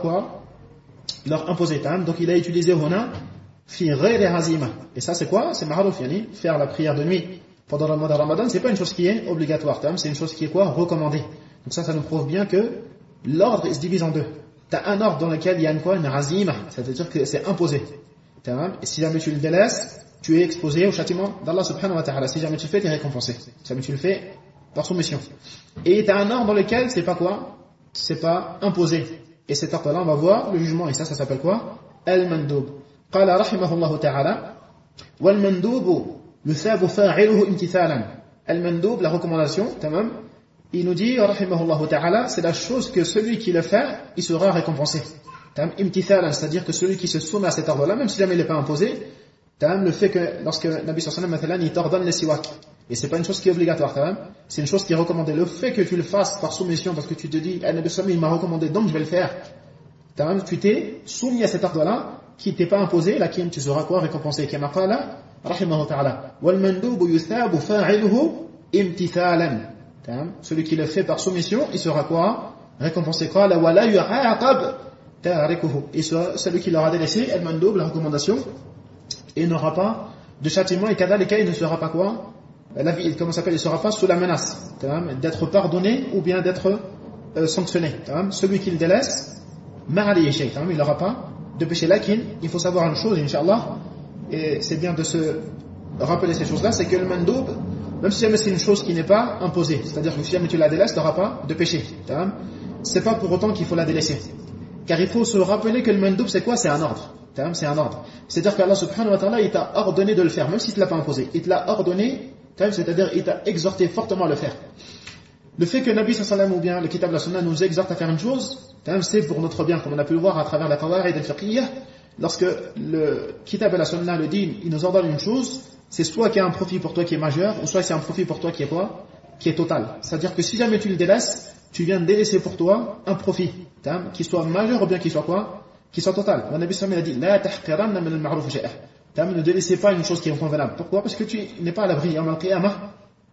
imposer. Donc il a utilisé huna fi ghayri azima. Et ça c'est quoi? C'est ma'ruf, faire la prière de nuit pendant le mois de Ramadan, c'est pas une chose qui est obligatoire, c'est une chose qui est quoi? Recommandée. Donc ça nous prouve bien que l'ordre se divise en deux. T'as un ordre dans lequel il y a une azima, c'est-à-dire que c'est imposé. Et si jamais tu le délaisses, tu es exposé au châtiment d'Allah subhanahu wa ta'ala. Si jamais tu le fais, tu es récompensé. Si jamais tu le fais par soumission. Et tu as un ordre dans lequel c'est pas quoi? C'est pas imposé. Et cet ordre-là, on va voir le jugement. Et ça s'appelle quoi? Al-Mandoub. Qala rahimahullahu ta'ala wal-Mandoub yuthabu fa'iluhu imtithalan. Al-Mandoub, la recommandation, tamam, il nous dit rahimahullahu ta'ala, c'est la chose que celui qui le fait, il sera récompensé. Tamam, imtithalan, c'est-à-dire que celui qui se soumet à cet ordre-là, même si jamais il n'est pas imposé, le fait que lorsque Nabi sallallahu alayhi wa sallam il t'ordonne les siwak, et c'est pas une chose qui est obligatoire, c'est une chose qui est recommandée. Le fait que tu le fasses par soumission, parce que tu te dis, Nabi sallallahu alayhi wa sallam il m'a recommandé, donc je vais le faire. Tu t'es soumis à cet ordre-là, qui t'est pas imposé, là tu seras quoi? Récompensé. Kama qala rahimahu ta'ala wal mandubu yuthabu fa'iluhu imtithalan. Celui qui le fait par soumission, il sera quoi? Récompensé. Qala wa la yu'aqab tarikuhu. Et celui qui l'aura délaissé, al mandub, la recommandation, et il n'aura pas de châtiment, et kadalika il ne sera pas quoi? Il ne sera pas sous la menace d'être pardonné ou bien d'être sanctionné. Celui qui le délaisse, il n'aura pas de péché. Lakin, il faut savoir une chose, Inch'Allah, et c'est bien de se rappeler ces choses-là, c'est que le mandoub, même si jamais c'est une chose qui n'est pas imposée, c'est-à-dire que si jamais tu la délaisses, tu n'auras pas de péché. C'est pas pour autant qu'il faut la délaisser. Car il faut se rappeler que le mandoub, c'est quoi? C'est un ordre. C'est un ordre. C'est-à-dire qu'Allah subhanahu wa ta'ala, il t'a ordonné de le faire, même s'il ne te l'a pas imposé. Il te l'a ordonné, c'est-à-dire il t'a exhorté fortement à le faire. Le fait que Nabi sallallahu alayhi wa sallam ou bien le kitab de la sunna nous exhorte à faire une chose, c'est pour notre bien, comme on a pu le voir à travers la qawaid al-fiqhiyya. Lorsque le kitab de la sunna, le din, il nous ordonne une chose, c'est soit qu'il y a un profit pour toi qui est majeur, ou soit c'est un profit pour toi qui est quoi? Qui est total. C'est-à-dire que si jamais tu le délaisses, tu viens de délaisser pour toi un profit, qui soit majeur ou bien qui soit quoi? Qui soit total. Le Nabi sallallahu alayhi wa sallam a dit, la tahqiranna min al-ma'ruf shay'an. Ne délaissez pas une chose qui est convenable. Pourquoi? Parce que tu n'es pas à l'abri, yawm al-qiyamah,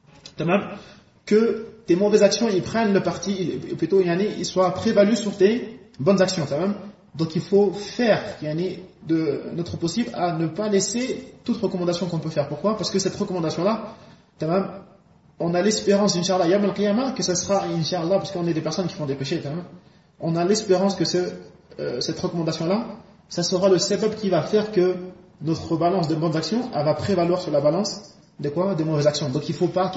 que tes mauvaises actions, ils prennent le parti, plutôt, ils soient prévalus sur tes bonnes actions, Donc il faut faire de notre possible à ne pas laisser toute recommandation qu'on peut faire. Pourquoi? Parce que cette recommandation-là, on a l'espérance, Inch'Allah, Yawm al-Qiyamah, que ce sera, Inch'Allah, parce qu'on est des personnes qui font des péchés, on a l'espérance que cette recommandation-là, ça sera le sebab qui va faire que notre balance de bonnes actions, elle va prévaloir sur la balance de quoi? Des mauvaises actions. Donc il ne faut pas,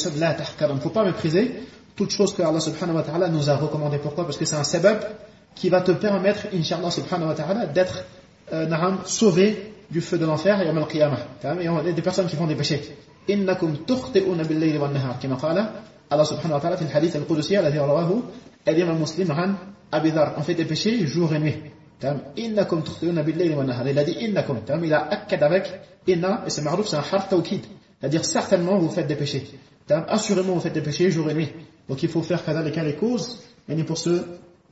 mépriser toute chose que Allah subhanahu wa ta'ala nous a recommandé. Pourquoi? Parce que c'est un sebab qui va te permettre, Inch'Allah subhanahu wa ta'ala, d'être sauvé du feu de l'enfer, Yawm al-Qiyamah. Et on est des personnes qui font des péchés. إنكم تخطئون بالليل والنهار كما قال Allah subhanahu wa ta'ala في الحديث القدسي الذي رواه الإمام مسلم عن أبي ذر. On fait des péchés jour et nuit. إنكم تخطئون بالليل والنهار. Il a dit إنكم. Il a akkad avec inna, et c'est ma'rouf, c'est un harf tawkid. C'est-à-dire certainement vous faites des péchés. Assurément vous faites des péchés jour et nuit. Donc il faut faire les causes pour se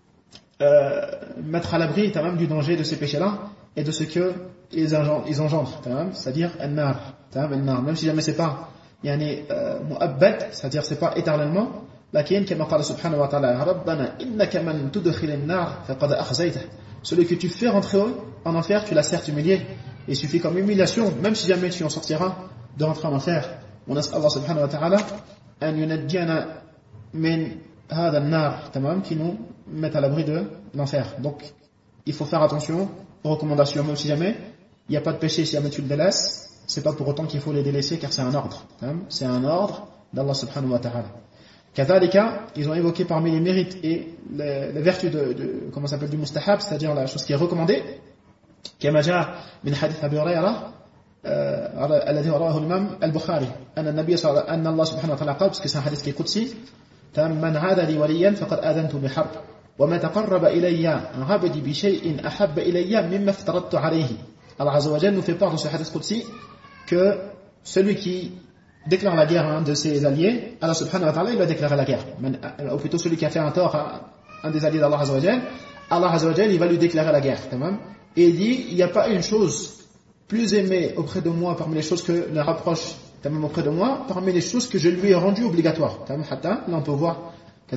mettre à l'abri du danger de ces péchés-là et de ce qu'ils engendrent, c'est-à-dire al-nar, même si jamais c'est pas mu'abbad, c'est-à-dire c'est pas éternellement, lakin kama qala subhanahu wa ta'ala rabbana innaka man tudkhil an-nar faqad akhzaytah, celui que tu fais rentrer en enfer, tu l'as certes humilié. Il suffit comme humiliation, même si jamais tu en sortiras, de rentrer en enfer. On a Allah subhanahu wa ta'ala an yunajjana min hadha an-nar, qui nous met à l'abri de l'enfer. Donc il faut faire attention aux recommandations, même si jamais il n'y a pas de péché, si jamais tu le délaisses, c'est pas pour autant qu'il faut les délaisser, car c'est un ordre. C'est un ordre d'Allah subhanahu wa ta'ala. Kadhalika, ils ont évoqué parmi les mérites et les vertus du mustahab, c'est-à-dire la chose qui est recommandée, كما جاء من حديث أبي هريرة الذي رواه الإمام البخاري أن النبي صلى الله عليه وسلم أن الله سبحانه وتعالى قال, parce que c'est un hadith qui est qudsi, من عاد لي وليا فقد آذنت بحرب وما تقرب إلي عبدي بشيء أحب إلي مما افترضت عليه. Allah Azza wa Jalla nous fait part dans ce hadith qudsi que celui qui déclare la guerre à un de ses alliés, Allah subhanahu wa ta'ala, il va déclarer la guerre. Ou plutôt celui qui a fait un tort à un des alliés d'Allah Azza wa Jalla, Allah Azza wa Jalla, il va lui déclarer la guerre. Et il dit, il n'y a pas une chose plus aimée auprès de moi parmi les choses que le rapproche auprès de moi, parmi les choses que je lui ai rendues obligatoires. Là on peut voir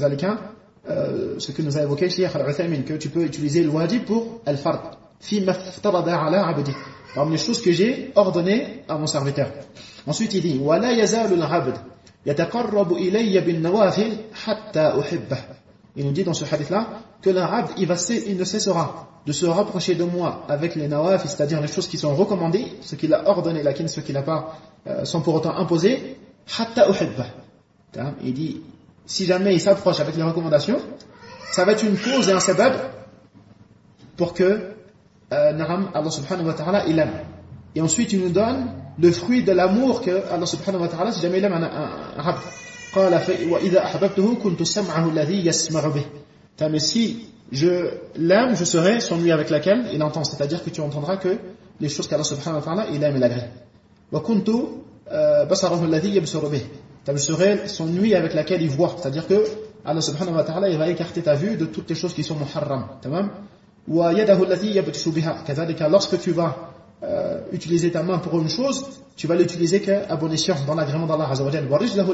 ce que nous a évoqué Cheikh Al-Uthaymin, que tu peux utiliser le wajib pour al-fard, parmi les choses que j'ai ordonnées à mon serviteur. Ensuite il dit وَلَا يَزَالُ الْعَبْدُ يَتَقَرَّبُ إِلَيَّ بِالنَّوَافِلِ حَتَّى أُحِبَّهُ. Il nous dit dans ce hadith-là que l'abd, il ne cessera de se rapprocher de moi avec les nawafil, c'est-à-dire les choses qui sont recommandées, ce qu'il a ordonné, ce qu'il n'a pas, sans pour autant imposer, hatta uhibba. Il dit, si jamais il s'approche avec les recommandations, ça va être une cause et un sabab pour que Allah subhanahu wa ta'ala il aime. Et ensuite il nous donne le fruit de l'amour que Allah subhanahu wa ta'ala, si jamais il aime un abd. قال وإذا أحببته كنت سمعه الذي يسمع به. Mais si je l'aime, je serai son nuit avec laquelle il entend, c'est-à-dire que tu entendras que les choses qu'Allah subhanahu wa ta'ala il aime et l'agrée. وكنت بصره الذي يبصر به. Je serai son nuit avec laquelle il voit, c'est-à-dire que Allah subhanahu wa ta'ala il va écarter ta vue de toutes les choses qui sont muharram. ويده التي يبطش بها. كذلك lorsque tu vas utiliser ta main pour une chose, tu vas l'utiliser qu'à bon escient dans l'agrément d'Allah Azza wa Jalla.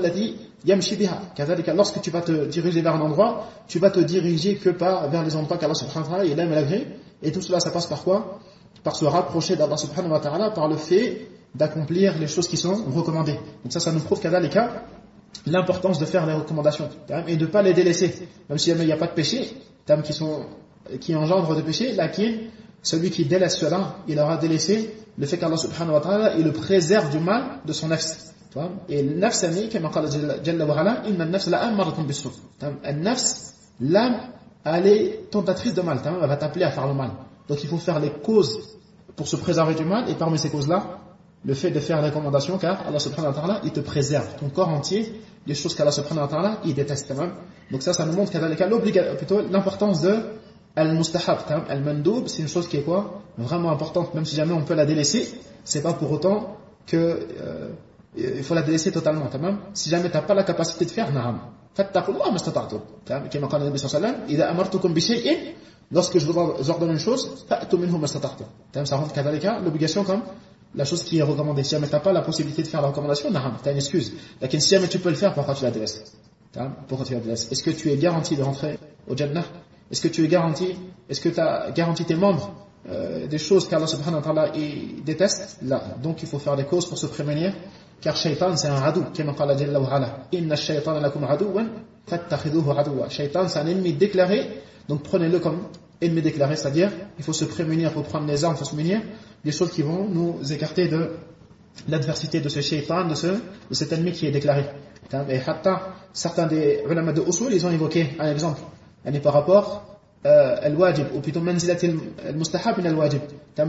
Lorsque tu vas te diriger vers un endroit, tu vas te diriger que vers les endroits qu'Allah subhanahu wa ta'ala il aime et l'agrée. Et tout cela ça passe par quoi? Par se rapprocher d'Allah subhanahu wa ta'ala, par le fait d'accomplir les choses qui sont recommandées. Donc ça nous prouve kadhalika l'importance de faire les recommandations et de ne pas les délaisser, même si jamais il n'y a pas de péché qui engendrent de péché, lakin celui qui délaisse cela, il aura délaissé le fait qu'Allah subhanahu wa ta'ala il le préserve du mal de son nafs. Et le nafs, comme qala jalla wa ala, inna an-nafs la'amaratun bis-su'. An-nafs, l'âme, elle est tentatrice de mal, elle va t'appeler à faire le mal. Donc il faut faire les causes pour se préserver du mal, et parmi ces causes-là, le fait de faire les recommandations, car Allah subhanahu wa ta'ala il te préserve ton corps entier des choses qu'Allah subhanahu wa ta'ala il déteste. Donc ça nous montre plutôt l'importance de al-mustahab, al-mandoub, c'est une chose qui est quoi? Vraiment importante, même si jamais on peut la délaisser, c'est pas pour autant que il faut la délaisser totalement. Si jamais tu n'as pas la capacité de faire, na'am. Fattaqullah mastata'tum. Comme qala le Nabi sallallahu alayhi wa sallam, idha amartukum bi shay'in, lorsque je vous ordonne une chose, fa'tu minhu mastata'tum. Ça rentre kadhalika l'obligation comme la chose qui est recommandée. Si jamais tu n'as pas la possibilité de faire la recommandation, na'am, tu as une excuse. Mais si jamais tu peux le faire, pourquoi tu la délaisses? Pourquoi tu la délaisses? Est-ce que tu es garanti de rentrer au Jannah? est-ce que tu es garanti, est-ce que tu as garanti tes membres des choses qu'Allah subhanahu wa ta'ala déteste? Là, donc il faut faire des causes pour se prémunir, car shaitan c'est un adou, comme qala jalla wa ala, inna ash-shaytana lakum adouwan fattakhidhuhu adouwa. Shaitan c'est un ennemi déclaré, donc prenez-le comme ennemi déclaré, c'est-à-dire il faut se prémunir, il faut prendre les armes, il faut se munir des choses qui vont nous écarter de l'adversité de ce shaitan, de cet ennemi qui est déclaré. Et hatta, certains des ulama de usul, ils ont évoqué un exemple par rapport al-wajib, ou plutôt manzilat al-mustahab min al-wajib,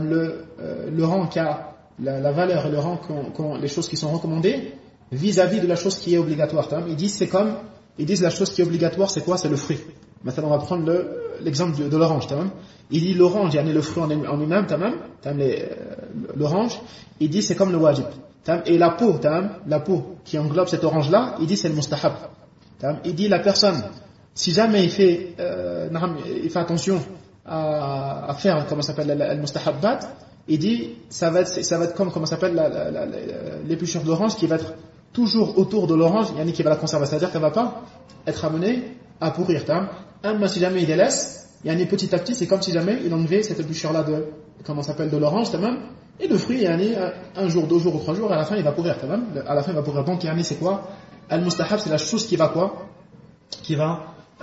le rang qu'a la valeur et le rang qu'ont les choses qui sont recommandées vis-à-vis de la chose qui est obligatoire. Ils disent la chose qui est obligatoire, c'est quoi? C'est le fruit. Maintenant on va prendre l'exemple de l'orange. Il dit l'orange, il y a le fruit en lui-même, l'orange, il dit c'est comme le wajib. Et la peau qui englobe cette orange-là, il dit c'est le mustahab. Il dit la personne, si jamais il fait attention à faire, comment s'appelle, le mustahabbat, il dit ça va être comme, comment s'appelle, l'épluchure d'orange qui va être toujours autour de l'orange, yani qui va la conserver, c'est-à-dire qu'elle ne va pas être amenée à pourrir. Mais si jamais il délaisse, petit à petit, c'est comme si jamais il enlevait cette épluchure-là de l'orange, et le fruit, un jour, 2 jours ou 3 jours, à la fin il va pourrir. À la fin il va pourrir. Donc c'est quoi? Al-mustahab, c'est la chose qui va quoi? Qui va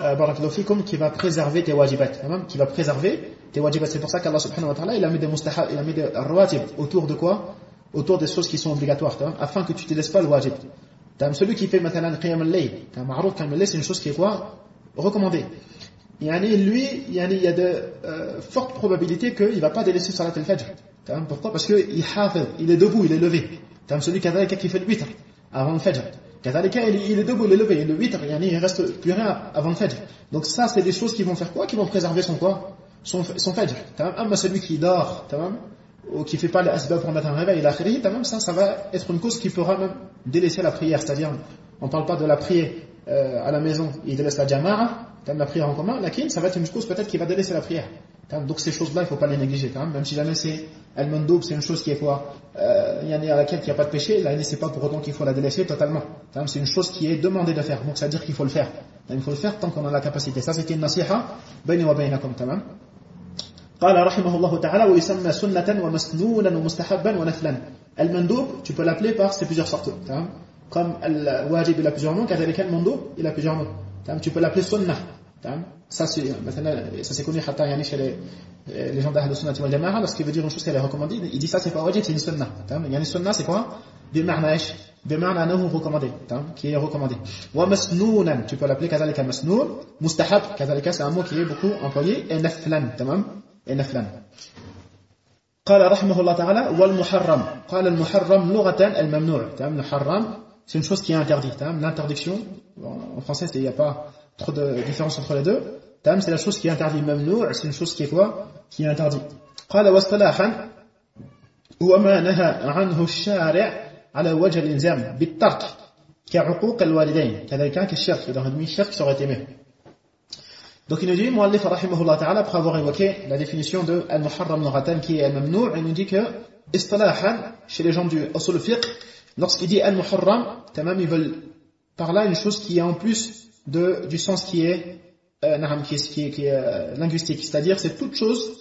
préserver tes wajibat, qui va préserver tes wajibat. C'est pour ça qu'Allah subhanahu wa ta'ala, il a mis des mustahab, il a mis des rawatib autour de quoi? Autour des choses qui sont obligatoires, afin que tu ne te laisses pas le wajib. Celui qui fait maintenant qiyam al-layl, c'est une chose qui est quoi? Recommandée. Lui, il y a de fortes probabilités qu'il ne va pas délaisser salat al-fajr. Pourquoi? Parce qu'il est debout, il est levé. Celui qui fait le witr avant le fajr. Il est debout, il est levé. Et le witr, il ne reste plus rien avant le fajr. Donc ça, c'est des choses qui vont faire quoi? Qui vont préserver son fajr. Celui qui dort, ou qui ne fait pas les asbab pour mettre un réveil, ça va être une cause qui fera même délaisser la prière. C'est-à-dire, on ne parle pas de la prier à la maison, il délaisse la jama'a, la prière en commun, ça va être une cause peut-être qui va délaisser la prière. Donc ces choses-là, il ne faut pas les négliger. Même si jamais c'est al-mandoub, c'est une chose qui est quoi, à laquelle il n'y a pas de péché, là, c'est pas pour autant qu'il faut la délaisser totalement. C'est une chose qui est demandée de faire, donc ça veut dire qu'il faut le faire. Il faut le faire tant qu'on a la capacité. Ça, c'était une nasiha, bayni wa baynakum, tamam. قال رحمه الله تعالى ويسمى سنة ومسنونا ومستحبا ونفلا. المندوب, tu peux l'appeler par ces plusieurs sortes. Comme al-wajib, il a plusieurs noms, كذلك المندوب, il a plusieurs noms. Tu peux l'appeler sunnah. Ça c'est connu chez les gens d'Ahl al-Sunnah wal Jama'a, lorsqu'il veut dire une chose qu'elle est recommandée, il dit ça c'est pas wajib, c'est une sunnah. Sunnah c'est quoi? Bima'na annahu recommandé, qui est recommandé. Wa masnounan, tu peux l'appeler كذلك masnoun. Mustahab, كذلك c'est un mot qui est beaucoup employé. Et naflan, et naflan. قال رحمه الله تعالى والمحرم. قال المحرم لغة الممنوع. المحرم c'est une chose qui est interdite. L'interdiction, en français il n'y a pas trop de différence entre les deux. C'est la chose qui est interdite. Mamnou', c'est une chose qui est quoi? Qui est interdite. قال واصطلاحا هو ما نهى عنه الشارع على وجه الإلزام بالترك كعقوق الوالدين. كذلك كالشرك. Donc le shirk ça aurait été mieux. Donc il nous dit, Mu'allif rahimahullah ta'ala, après avoir évoqué la définition de al-muharram lughatan qui est al-mamnou', il nous dit que istilahan, chez les gens du usul al-fiqh, lorsqu'il dit al-muharram, ils veulent par là une chose qui est en plus du sens qui est linguistique, c'est-à-dire c'est toute chose,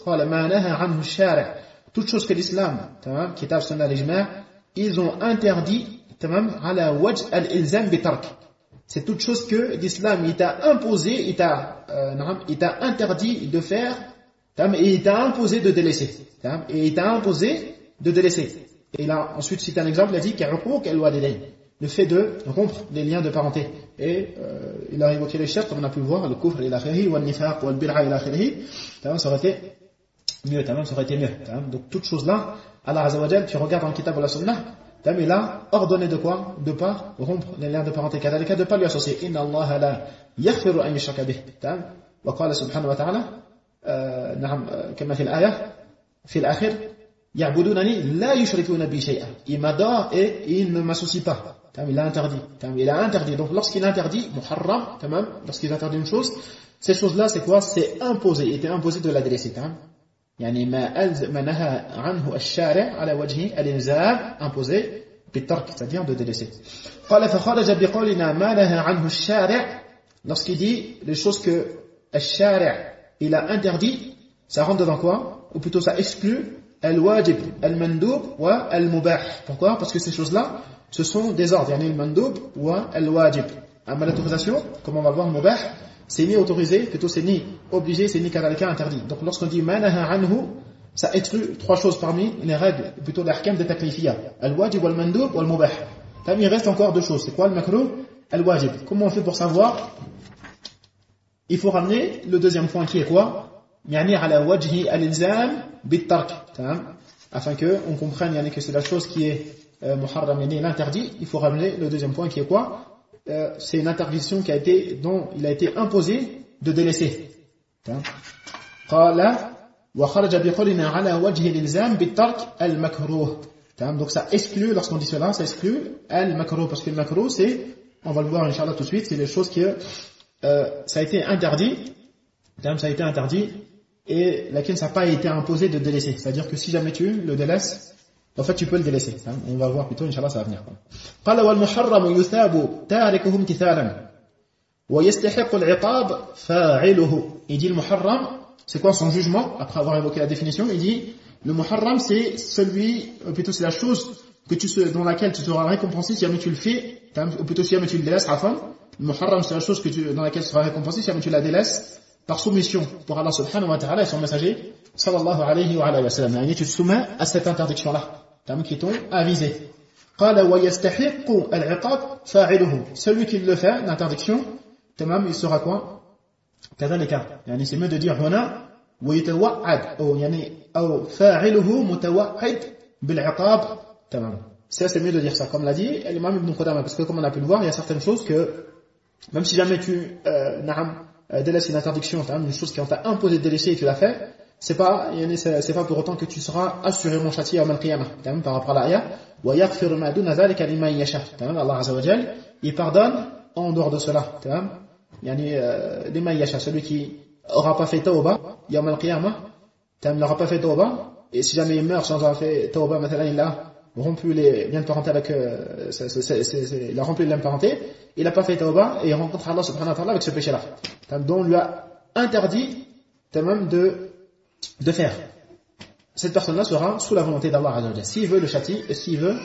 toute chose que l'islam, kitab sunnah al-ijma', ils ont interdit, ala wajh al-ilzam bitark. C'est toute chose que l'islam il t'a imposé, il t'a interdit de faire, et il t'a imposé de délaisser. Et il t'a imposé de délaisser. Et là, ensuite, cite un exemple, il a dit qu'uquq al-walidayn, le fait de rompre les liens de parenté. Et il a évoqué les shirk, comme on a pu le voir, le kufr, ila akhirih, wal nifaq, wal bid'a, ila akhirih. Ça aurait été mieux, ça aurait été mieux. Donc, toute chose là, Allah Azza wa Jal, tu regardes dans le kitab ou la sunnah, il a ordonné de quoi? De pas rompre les liens de parenté, de pas lui associer. Inna Allah la yaghfiru an yushraka bih. Wa qala subhanahu wa ta'ala, kama fi al-ayah, fi al-akhir, ya'budunani la yushrikuna bi shay'an. Il m'adore et il ne m'associe pas. Il a interdit. Il a interdit. Donc lorsqu'il interdit, muharram, lorsqu'il interdit une chose, ces choses-là, c'est quoi? C'est imposé. Il était imposé de la délaisser. يعني ما نهى عنه الشارع على وجه الإلزام imposé بالترك, c'est-à-dire de délaisser. قال فخرج بقولنا ما نهى عنه الشارع, lorsqu'il dit les choses que الشارع il a interdit, ça rentre dedans quoi? Ou plutôt ça exclut al-wajib, al-mandoub ou al-mubah. Pourquoi? Parce que ces choses-là, ce sont des ordres. Il y en a le mandoub ou al-wajib. Amma l'autorisation, comme on va le voir, mubah, c'est ni autorisé, plutôt c'est ni obligé, c'est ni kadalika interdit. Donc lorsqu'on dit manaha anhu, ça exclut trois choses parmi les règles, plutôt l'ahkam de taklifiyya. Al-wajib ou al-mandoub ou al-mubah. Il reste encore deux choses. C'est quoi le makruh? Al-wajib. Comment on fait pour savoir? Il faut ramener le deuxième point qui est quoi? Yani ala wajhi al-ilzam bit-tark. Afin que on comprenne yani que c'est la chose qui est muharram, yani l'interdit. Il faut ramener le deuxième point qui est quoi? C'est une interdiction dont il a été imposé de délaisser. Qala wa kharaja bi qawlina ala wajhi al-ilzam bit-tark al-makruh. Donc ça exclut, lorsqu'on dit cela, ça exclut al-makruh, parce que le makruh c'est, on va le voir inchallah tout de suite, c'est les choses qui ça a été interdit, ça a été interdit, et laquelle ça n'a pas été imposé de délaisser. C'est-à-dire que si jamais tu le délaisses, en fait tu peux le délaisser. On va voir plutôt, inchallah ça va venir. قال والمحرم يثاب تاركه امتثالا ويستحق العقاب فاعله. Il dit le muharram, c'est quoi son jugement? Après avoir évoqué la définition, il dit le muharram c'est celui, plutôt c'est la chose dans laquelle tu seras récompensé si jamais tu le fais, ou plutôt si jamais tu le délaisses, afin. Le muharram c'est la chose dans laquelle tu seras récompensé si jamais tu la délaisses par soumission pour Allah subhanahu wa ta'ala et son messager sallallahu alayhi wa sallam. Et tu te soumets à cette interdiction là qui t'ont avisé. قال ويستحق العقاب فاعله. Celui qui le fait, l'interdiction, il sera quoi? كذلك. يعني c'est mieux de dire هنا ويتوعد أو يعني أو فاعله متوعد بالعقاب. تمام. Ça c'est mieux de dire ça, comme l'a dit l'imam Ibn Qudama, parce que comme on a pu le voir, il y a certaines choses que même si jamais tu délaisses une interdiction, une chose qui on t'a imposé de délaisser et tu l'as fait, c'est pas pour autant que tu seras assurément châtié à Mal-Qiyamah. Par rapport à l'ayah, wa yaghfiru ma duna dhalika liman yasha. Allah Azza wa Jal, il pardonne en dehors de cela. Liman yasha, celui qui aura pas fait tawbah, yawm al-qiyamah, n'aura pas fait tawbah, et si jamais il meurt sans avoir fait tawbah, il a rompu les liens de parenté avec, il a rompu les liens de parenté, il n'a pas fait tawbah, et il rencontre Allah subhanahu wa ta'ala avec ce péché-là. Donc on lui a interdit, de faire. Cette personne-là sera sous la volonté d'Allah Azza wa Jalla. S'il veut le châtie, et s'il veut,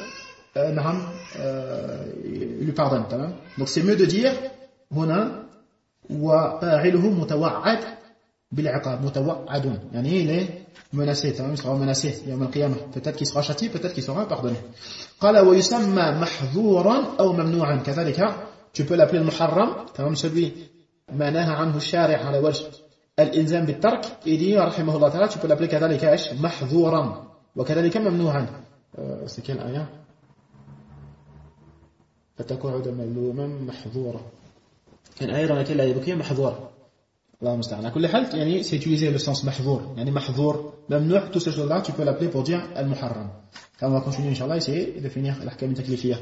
il lui pardonne. Donc c'est mieux de dire, huna, wa fa'iluhu mutawa'ad bil'iqab, mutawa'adun. Yani il est menacé, il sera menacé, yawm al-qiyamah. Peut-être qu'il sera châtié, peut-être qu'il sera pardonné. Qala wa yusamma mahdhuran aw mamnu'an. Kadhalika, tu peux l'appeler le muharram, celui manaha anhu shari' ala wajh al-ilzam bit-tark. Il dit, rahimahullah ta'ala, tu peux l'appeler kadhalika mahdhuran wa kadhalika mamnu'an. C'est quelle ayah? فتقعد ملوما محظورا. Une ayah dans laquelle il a évoqué mahzour. Allah musta'an. À kulli hal, yani c'est utiliser le sens mahzour. Yani mahzour, mamnu', toutes ces choses-là, tu peux l'appeler pour dire al-muharram. Quand on va continuer, inchallah, essayer de finir l'ahkam taklifiyya.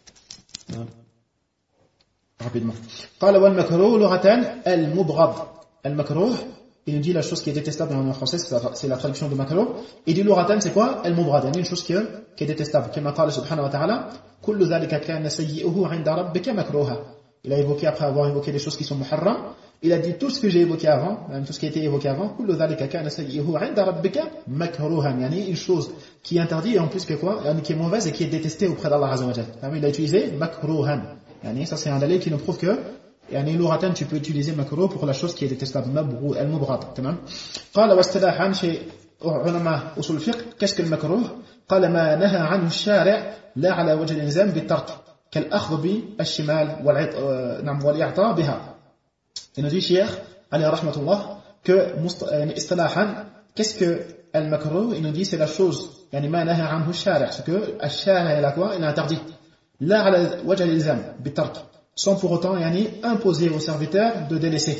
Rapidement. قال والمكروه لغة المبغض. المكروه, il nous dit la chose qui est détestable en français, c'est la traduction de makruh. Il dit lughatan, c'est quoi? Al-mubghad, yani une chose qui est détestable. Comme قال subhanahu wa ta'ala, كل ذلك كان سيئه عند ربك مكروها. Il a évoqué, après avoir évoqué des choses qui sont muharram, il a dit tout ce que j'ai évoqué avant, même tout ce qui a été évoqué avant, كل ذلك كان سيئه عند ربك مكروها, yani une chose qui est interdite et en plus que quoi, yani qui est mauvaise et qui est détestée auprès d'Allah Azza wa Jalla. Il a utilisé makruhan. Yani ça c'est un dalil qui nous prouve que يعني لغة tu peux utiliser makruh pour la chose qui est détestable, المبغض. تمام. قال واصطلاحا شيء علماء أصول الفقه, qu'est-ce que le makruh? قال ما نهى عنه الشارع لا على وجه الإلزام بالترك كالأخذ بالشمال والإعطاء بها. Il nous dit Cheikh عليه رحمة الله que اصطلاحا qu'est-ce que le makruh? Il nous dit c'est la chose يعني ما نهى عنه الشارع, c'est que الشارع il a quoi? Il a interdit لا على وجه الإلزام بالترك, sans pour autant yani, imposer aux serviteurs de délaisser.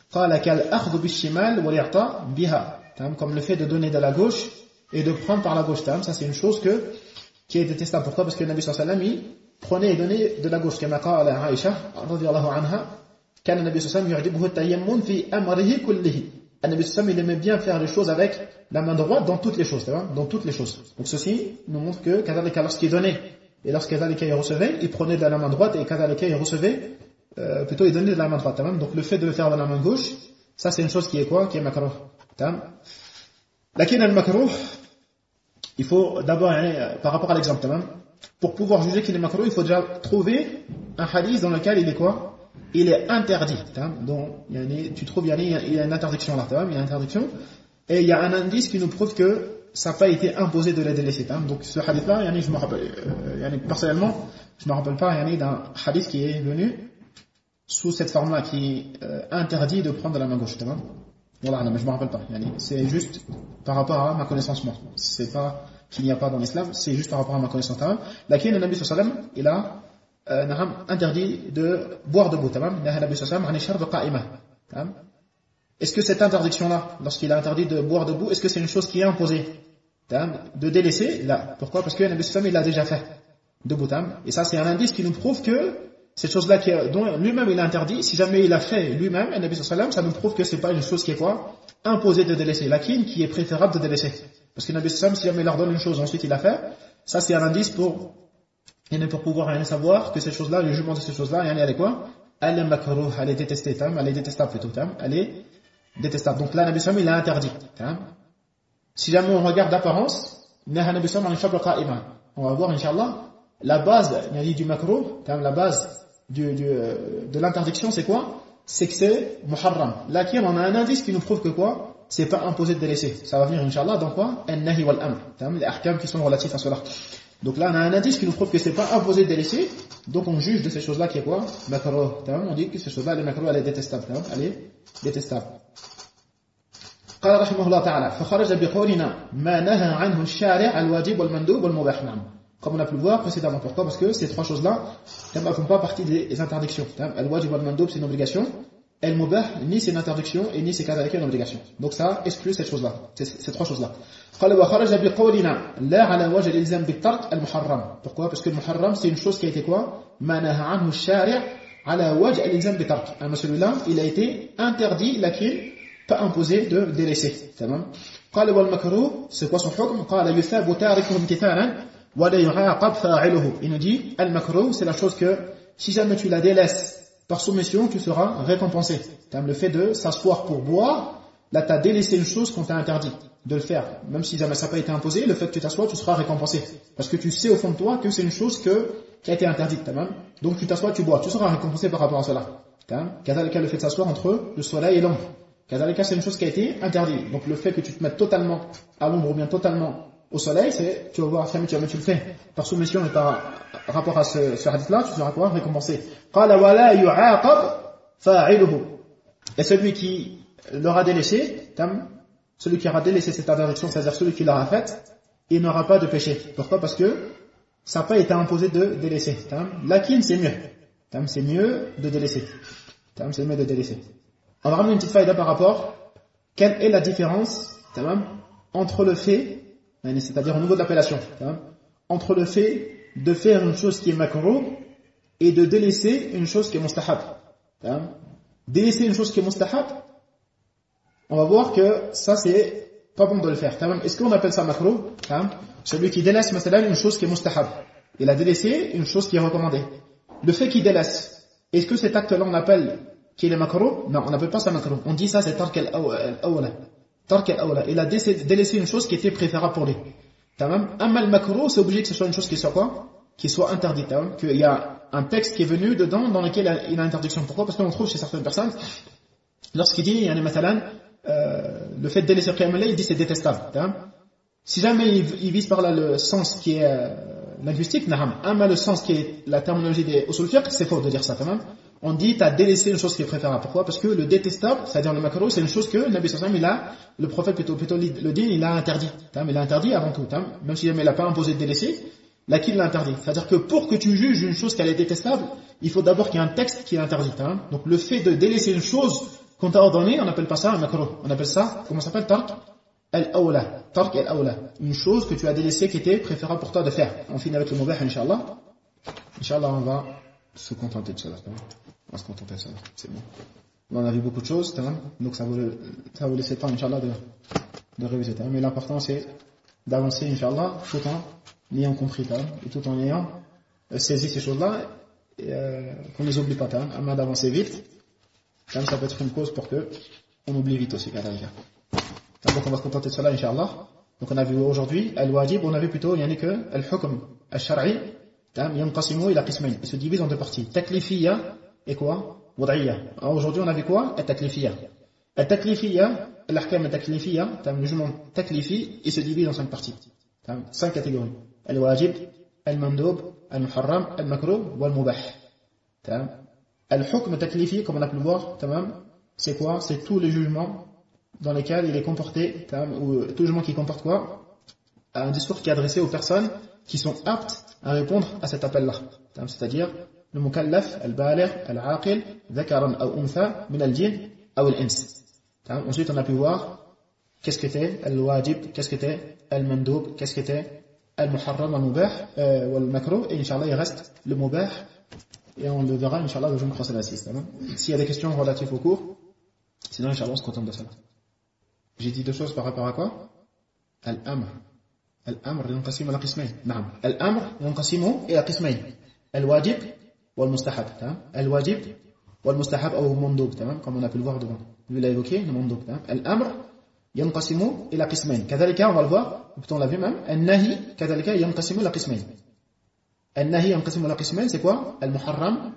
Comme le fait de donner de la gauche et de prendre par la gauche. Ça c'est une chose qui est détestable. Pourquoi? Parce que le Nabi sallallahu alayhi wa sallam prenait et donnait de la gauche. Comme قال Aïcha radiyallahu anha, كان النبي صلى الله عليه وسلم يعجبه التيمم في أمره كله. Le Nabi sallallahu alayhi wa sallam il aimait bien faire les choses avec la main droite dans toutes les choses. Dans toutes les choses. Donc ceci nous montre que lorsqu'il donnait et lorsqu'il recevait, il prenait de la main droite et il recevait, plutôt il donnait de la main droite. Donc le fait de le faire de la main gauche, Ça, c'est une chose qui est quoi? Qui est makruh. Lakin al-makruh, il faut d'abord, par rapport à l'exemple, pour pouvoir juger qu'il est makruh, il faut déjà trouver un hadith dans lequel il est quoi? Il est interdit. Donc, tu trouves, il y a une interdiction là, il y a une interdiction, et il y a un indice qui nous prouve que ça n'a pas été imposé de les délaisser. Donc, ce hadith-là, je me rappelle, personnellement, je ne me rappelle pas d'un hadith qui est venu sous cette forme-là, qui interdit de prendre la main gauche. Voilà, mais je ne me rappelle pas. C'est juste par rapport à ma connaissance moi. C'est pas qu'il n'y a pas dans l'islam, c'est juste par rapport à ma connaissance. Laquelle le Nabi sallallahu alayhi wa sallam, il a interdit de boire debout. Est-ce que cette interdiction-là, lorsqu'il a interdit de boire debout, est-ce que c'est une chose qui est imposée de délaisser? Là. Pourquoi? Parce que le Nabi sallallahu alayhi wa sallam, il l'a déjà fait debout. Et ça, c'est un indice qui nous prouve que cette chose-là dont lui-même il a interdit, si jamais il a fait lui-même, le Nabi sallallahu alayhi wa sallam, ça nous prouve que c'est pas une chose qui est quoi? Imposée de délaisser. Laquelle qui est préférable de délaisser. Parce que le Nabi sallallahu alayhi wa sallam, si jamais il leur donne une chose, ensuite il l'a fait, ça c'est un indice pour pouvoir savoir que cette chose-là, le jugement de cette chose-là, elle est quoi? Elle est makruh, elle est détestée, elle est détestable plutôt, elle est détestable. Donc là, le Nabi sallallahu alayhi wa sallam, il a interdit. Si jamais on regarde l'apparence, on va voir, Inch'Allah, la base du makruh, la base de l'interdiction, c'est quoi? C'est que c'est muharram. Là, on a un indice qui nous prouve que quoi? C'est pas imposé de délaisser. Ça va venir, Inch'Allah, dans quoi? An-nahi wal-amr. Les ahkam qui sont relatifs à cela. Donc là, on a un indice qui nous prouve que c'est pas imposé de délaisser. Donc on juge de ces choses-là qui est quoi? Makruh. On dit que ces choses-là, les makruh, elle est détestable. Elle est détestable. قال رحمه الله تعالى فخرج بقولنا ما نهى عنه الشارع الواجب والمندوب والمباح. Comme on a pu le voir précédemment. Pourquoi? Parce que ces trois choses-là ne font pas partie des interdictions. Al-wajib wal-mandoub, c'est une obligation. Al-mubah, ni c'est une interdiction, et ni c'est kadhalika une obligation. Donc ça exclut cette chose-là, ces trois choses-là. Pourquoi? Parce que le muharram, c'est une chose qui a été quoi? Celui-là, il a été interdit, laquelle pas imposé de délaisser. C'est quoi son hukm? Il nous dit, al-makruh, c'est la chose que, si jamais tu la délaisses par soumission, tu seras récompensé. Le fait de s'asseoir pour boire, là tu as délaissé une chose qu'on t'a interdit de le faire. Même si jamais ça n'a pas été imposé, le fait que tu t'assois, tu seras récompensé. Parce que tu sais au fond de toi que c'est une chose qui a été interdite. Donc tu t'assois, tu bois, tu seras récompensé par rapport à cela. Kadhalika, le fait de s'asseoir entre le soleil et l'ombre. Kadhalika, c'est une chose qui a été interdite. Donc le fait que tu te mettes totalement à l'ombre ou bien totalement au soleil, c'est, tu vas voir, tu le fais par soumission et par rapport à ce hadith-là, tu seras quoi? Récompensé. Et celui qui l'aura délaissé, celui qui aura délaissé cette interdiction, c'est-à-dire celui qui l'aura faite, il n'aura pas de péché. Pourquoi? Parce que ça n'a pas été imposé de délaisser. Lakin, c'est mieux. C'est mieux de délaisser. C'est mieux de délaisser. On va ramener une petite faïda par rapport. Quelle est la différence entre le fait, c'est-à-dire au niveau de l'appellation, entre le fait de faire une chose qui est makruh et de délaisser une chose qui est mustahab. Délaisser une chose qui est mustahab, on va voir que ça c'est pas bon de le faire. Est-ce qu'on appelle ça makruh? Celui qui délaisse une chose qui est mustahab. Il a délaissé une chose qui est recommandée. Le fait qu'il délaisse, est-ce que cet acte-là on appelle qu'il est makruh? Non, on n'appelle pas ça makruh. On dit ça c'est tark al-awla. Il a délaissé une chose qui était préférable pour lui. Amma al-makruh, c'est obligé que ce soit une chose qui soit quoi? Qui soit interdite. Qu'il y a un texte qui est venu dedans dans lequel il a interdiction. Pourquoi? Parce qu'on trouve chez certaines personnes, lorsqu'il dit, le fait de délaisser Qiyam al-Layl, il dit c'est détestable. Si jamais il vise par là le sens qui est linguistique, amma le sens qui est la terminologie des usul fiqh, c'est faux de dire ça. On dit tu as délaissé une chose qui est préférable. Pourquoi? Parce que le détestable, c'est-à-dire le makruh, c'est une chose que le Nabi sallallahu alayhi wa sallam, le prophète plutôt le dit, il a interdit. Il a interdit avant tout. Même si jamais il n'a pas imposé de délaisser, laquelle l'a interdit. C'est-à-dire que pour que tu juges une chose qu'elle est détestable, il faut d'abord qu'il y ait un texte qui l'interdit. Donc le fait de délaisser une chose qu'on t'a ordonnée, on n'appelle pas ça un makruh. On appelle ça, comment ça s'appelle? Tark al-awla. Tark al-awla. Une chose que tu as délaissée qui était préférable pour toi de faire. On finit avec le mubah, Inch'Allah. Inch'Allah, on va se contenter de cela. On va se contenter de ça, c'est bon. On a vu beaucoup de choses, donc ça vous laisse le temps, Inch'Allah, de réviser. Mais l'important, c'est d'avancer, Inch'Allah, tout en ayant compris, et tout en ayant saisi ces choses-là, qu'on ne les oublie pas, d'avancer vite. Ça peut être une cause pour que on oublie vite aussi. Donc on va se contenter de cela, Inch'Allah. Donc on a vu aujourd'hui, al-wajib, on a vu plutôt, il y en a que al-hukm, al-shar'i, yanqasimu ila qismayn. Il se divise en deux parties. Taklifiyya et quoi? Wad'iyya. Aujourd'hui on a vu quoi? Al-taklifiyya. Al-taklifiyya, l'ahkam al-taklifiyya, le jugement taklifi, il se divise en 5 parties. 5 catégories. Al-wajib, al-mandub, al-muharram, al-makruh, wal-mubah. Al-hukm taklifi, comme on a pu le voir, c'est quoi? C'est tous les jugements dans lesquels il est comporté, ou tout jugement qui comporte quoi? Un discours qui est adressé aux personnes qui sont aptes à répondre à cet appel-là. C'est-à-dire, le mukallaf, al-baligh, al-aqil, dhakaran ou untha, min al-jinn ou al-ins. Ensuite, on a pu voir qu'est-ce qu'était al-wajib, qu'est-ce qu'était al-mandoub, qu'est-ce qu'était al-muharram, al-mubah, ou al-makruh, et Inch'Allah, il reste le mubah, et on le verra, Inch'Allah, le jour prochain à 6. S'il y a des questions relatives au cours, sinon, Inch'Allah, on se contente de cela. J'ai dit 2 choses par rapport à quoi? Al-amr. Al-amr yanqasimu ila qismayn. Naam. Al-amr yanqasimu ila qismayn. Al-wajib wal-mustahab. Al-wajib wal-mustahab ou mandub, comme on a pu le voir devant. Lui l'a évoqué, le mandub. Al-amr yanqasimu ila qismayn. Kadhalika, on va le voir, ou plutôt on l'a vu même. Al-nahi kadhalika yanqasimu ila qismayn. Al-nahi yanqasimu ila qismayn, c'est quoi? Al-muharram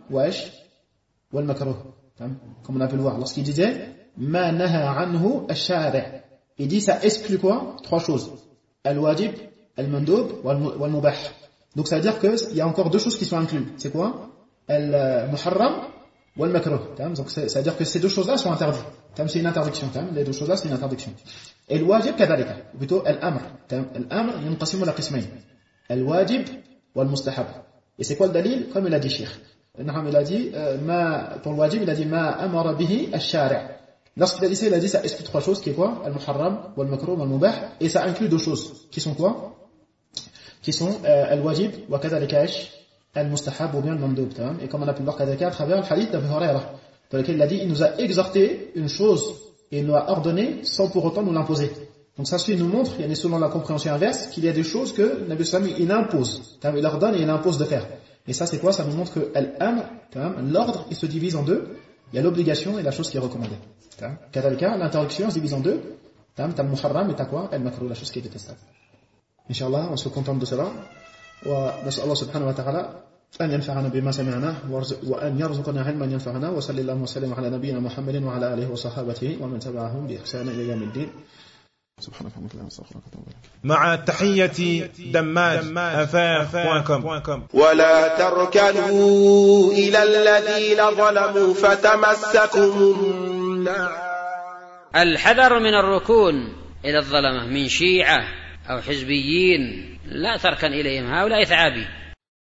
wal-makruh. Comme on a pu le voir. Lorsqu'il disait ma naha anhu ash-shari', il dit ça exclut quoi? 3 choses. Al-wajib, al-mandub, wal-mubah. Donc ça veut dire qu'il y a encore 2 choses qui sont incluses. C'est quoi? Al-muharram, wal-makruh. Donc ça veut dire que ces 2 choses-là sont interdites. C'est une interdiction. Les 2 choses-là, c'est une interdiction. Et le wajib, kadhalika. Ou plutôt al-amr. Al-amr, yanqasimu ila qismayn. Al-wajib, wal-mustahab. Et c'est quoi le dalil? Comme il a dit Cheikh. Il a dit, pour le wajib, il a dit ma amara bihi ash-shari'. Lorsqu'il a dit ça, il a dit ça exclut 3 choses qui est quoi? Al-muharram, wal-makruh, wal-mubah, et ça inclut 2 choses qui sont quoi? Qui sont al-wajib wa kadhalika al-mustahab ou bien al-mandub. Et comme on a pu le voir kadhalika à travers le hadith d'Abu Hurairah, dans lequel il a dit il nous a exhorté une chose et il nous a ordonné sans pour autant nous l'imposer. Donc ça nous montre, il y a selon la compréhension inverse, qu'il y a des choses que Nabi sallallahu alayhi wa sallam il impose. Il ordonne et il impose de faire. Et ça c'est quoi? Ça nous montre que al-amr, l'ordre, il se divise en 2. Il y a l'obligation et la chose qui est recommandée. Kadhalika, l'interdiction se divise en 2. T'as le muharram et t'as quoi? Al-makruh, la chose qui est détestable. Inch'Allah, on se contente de cela. ونسأل الله سبحانه وتعالى أن ينفعنا بما سمعنا وأن يرزقنا علما ينفعنا وصلى الله وسلم على نبينا محمد وعلى آله وصحابته ومن تبعهم بإحسان إلى يوم الدين. سبحانك اللهم وبحمدك أستغفرك وأتوب إليك. مع تحية دماج.com. ولا تركنوا إلى الذين ظلموا فتمسكم النار. الحذر من الركون إلى الظلمة من شيعة أو حزبيين، لا تركن إليهم، هؤلاء ثعابي.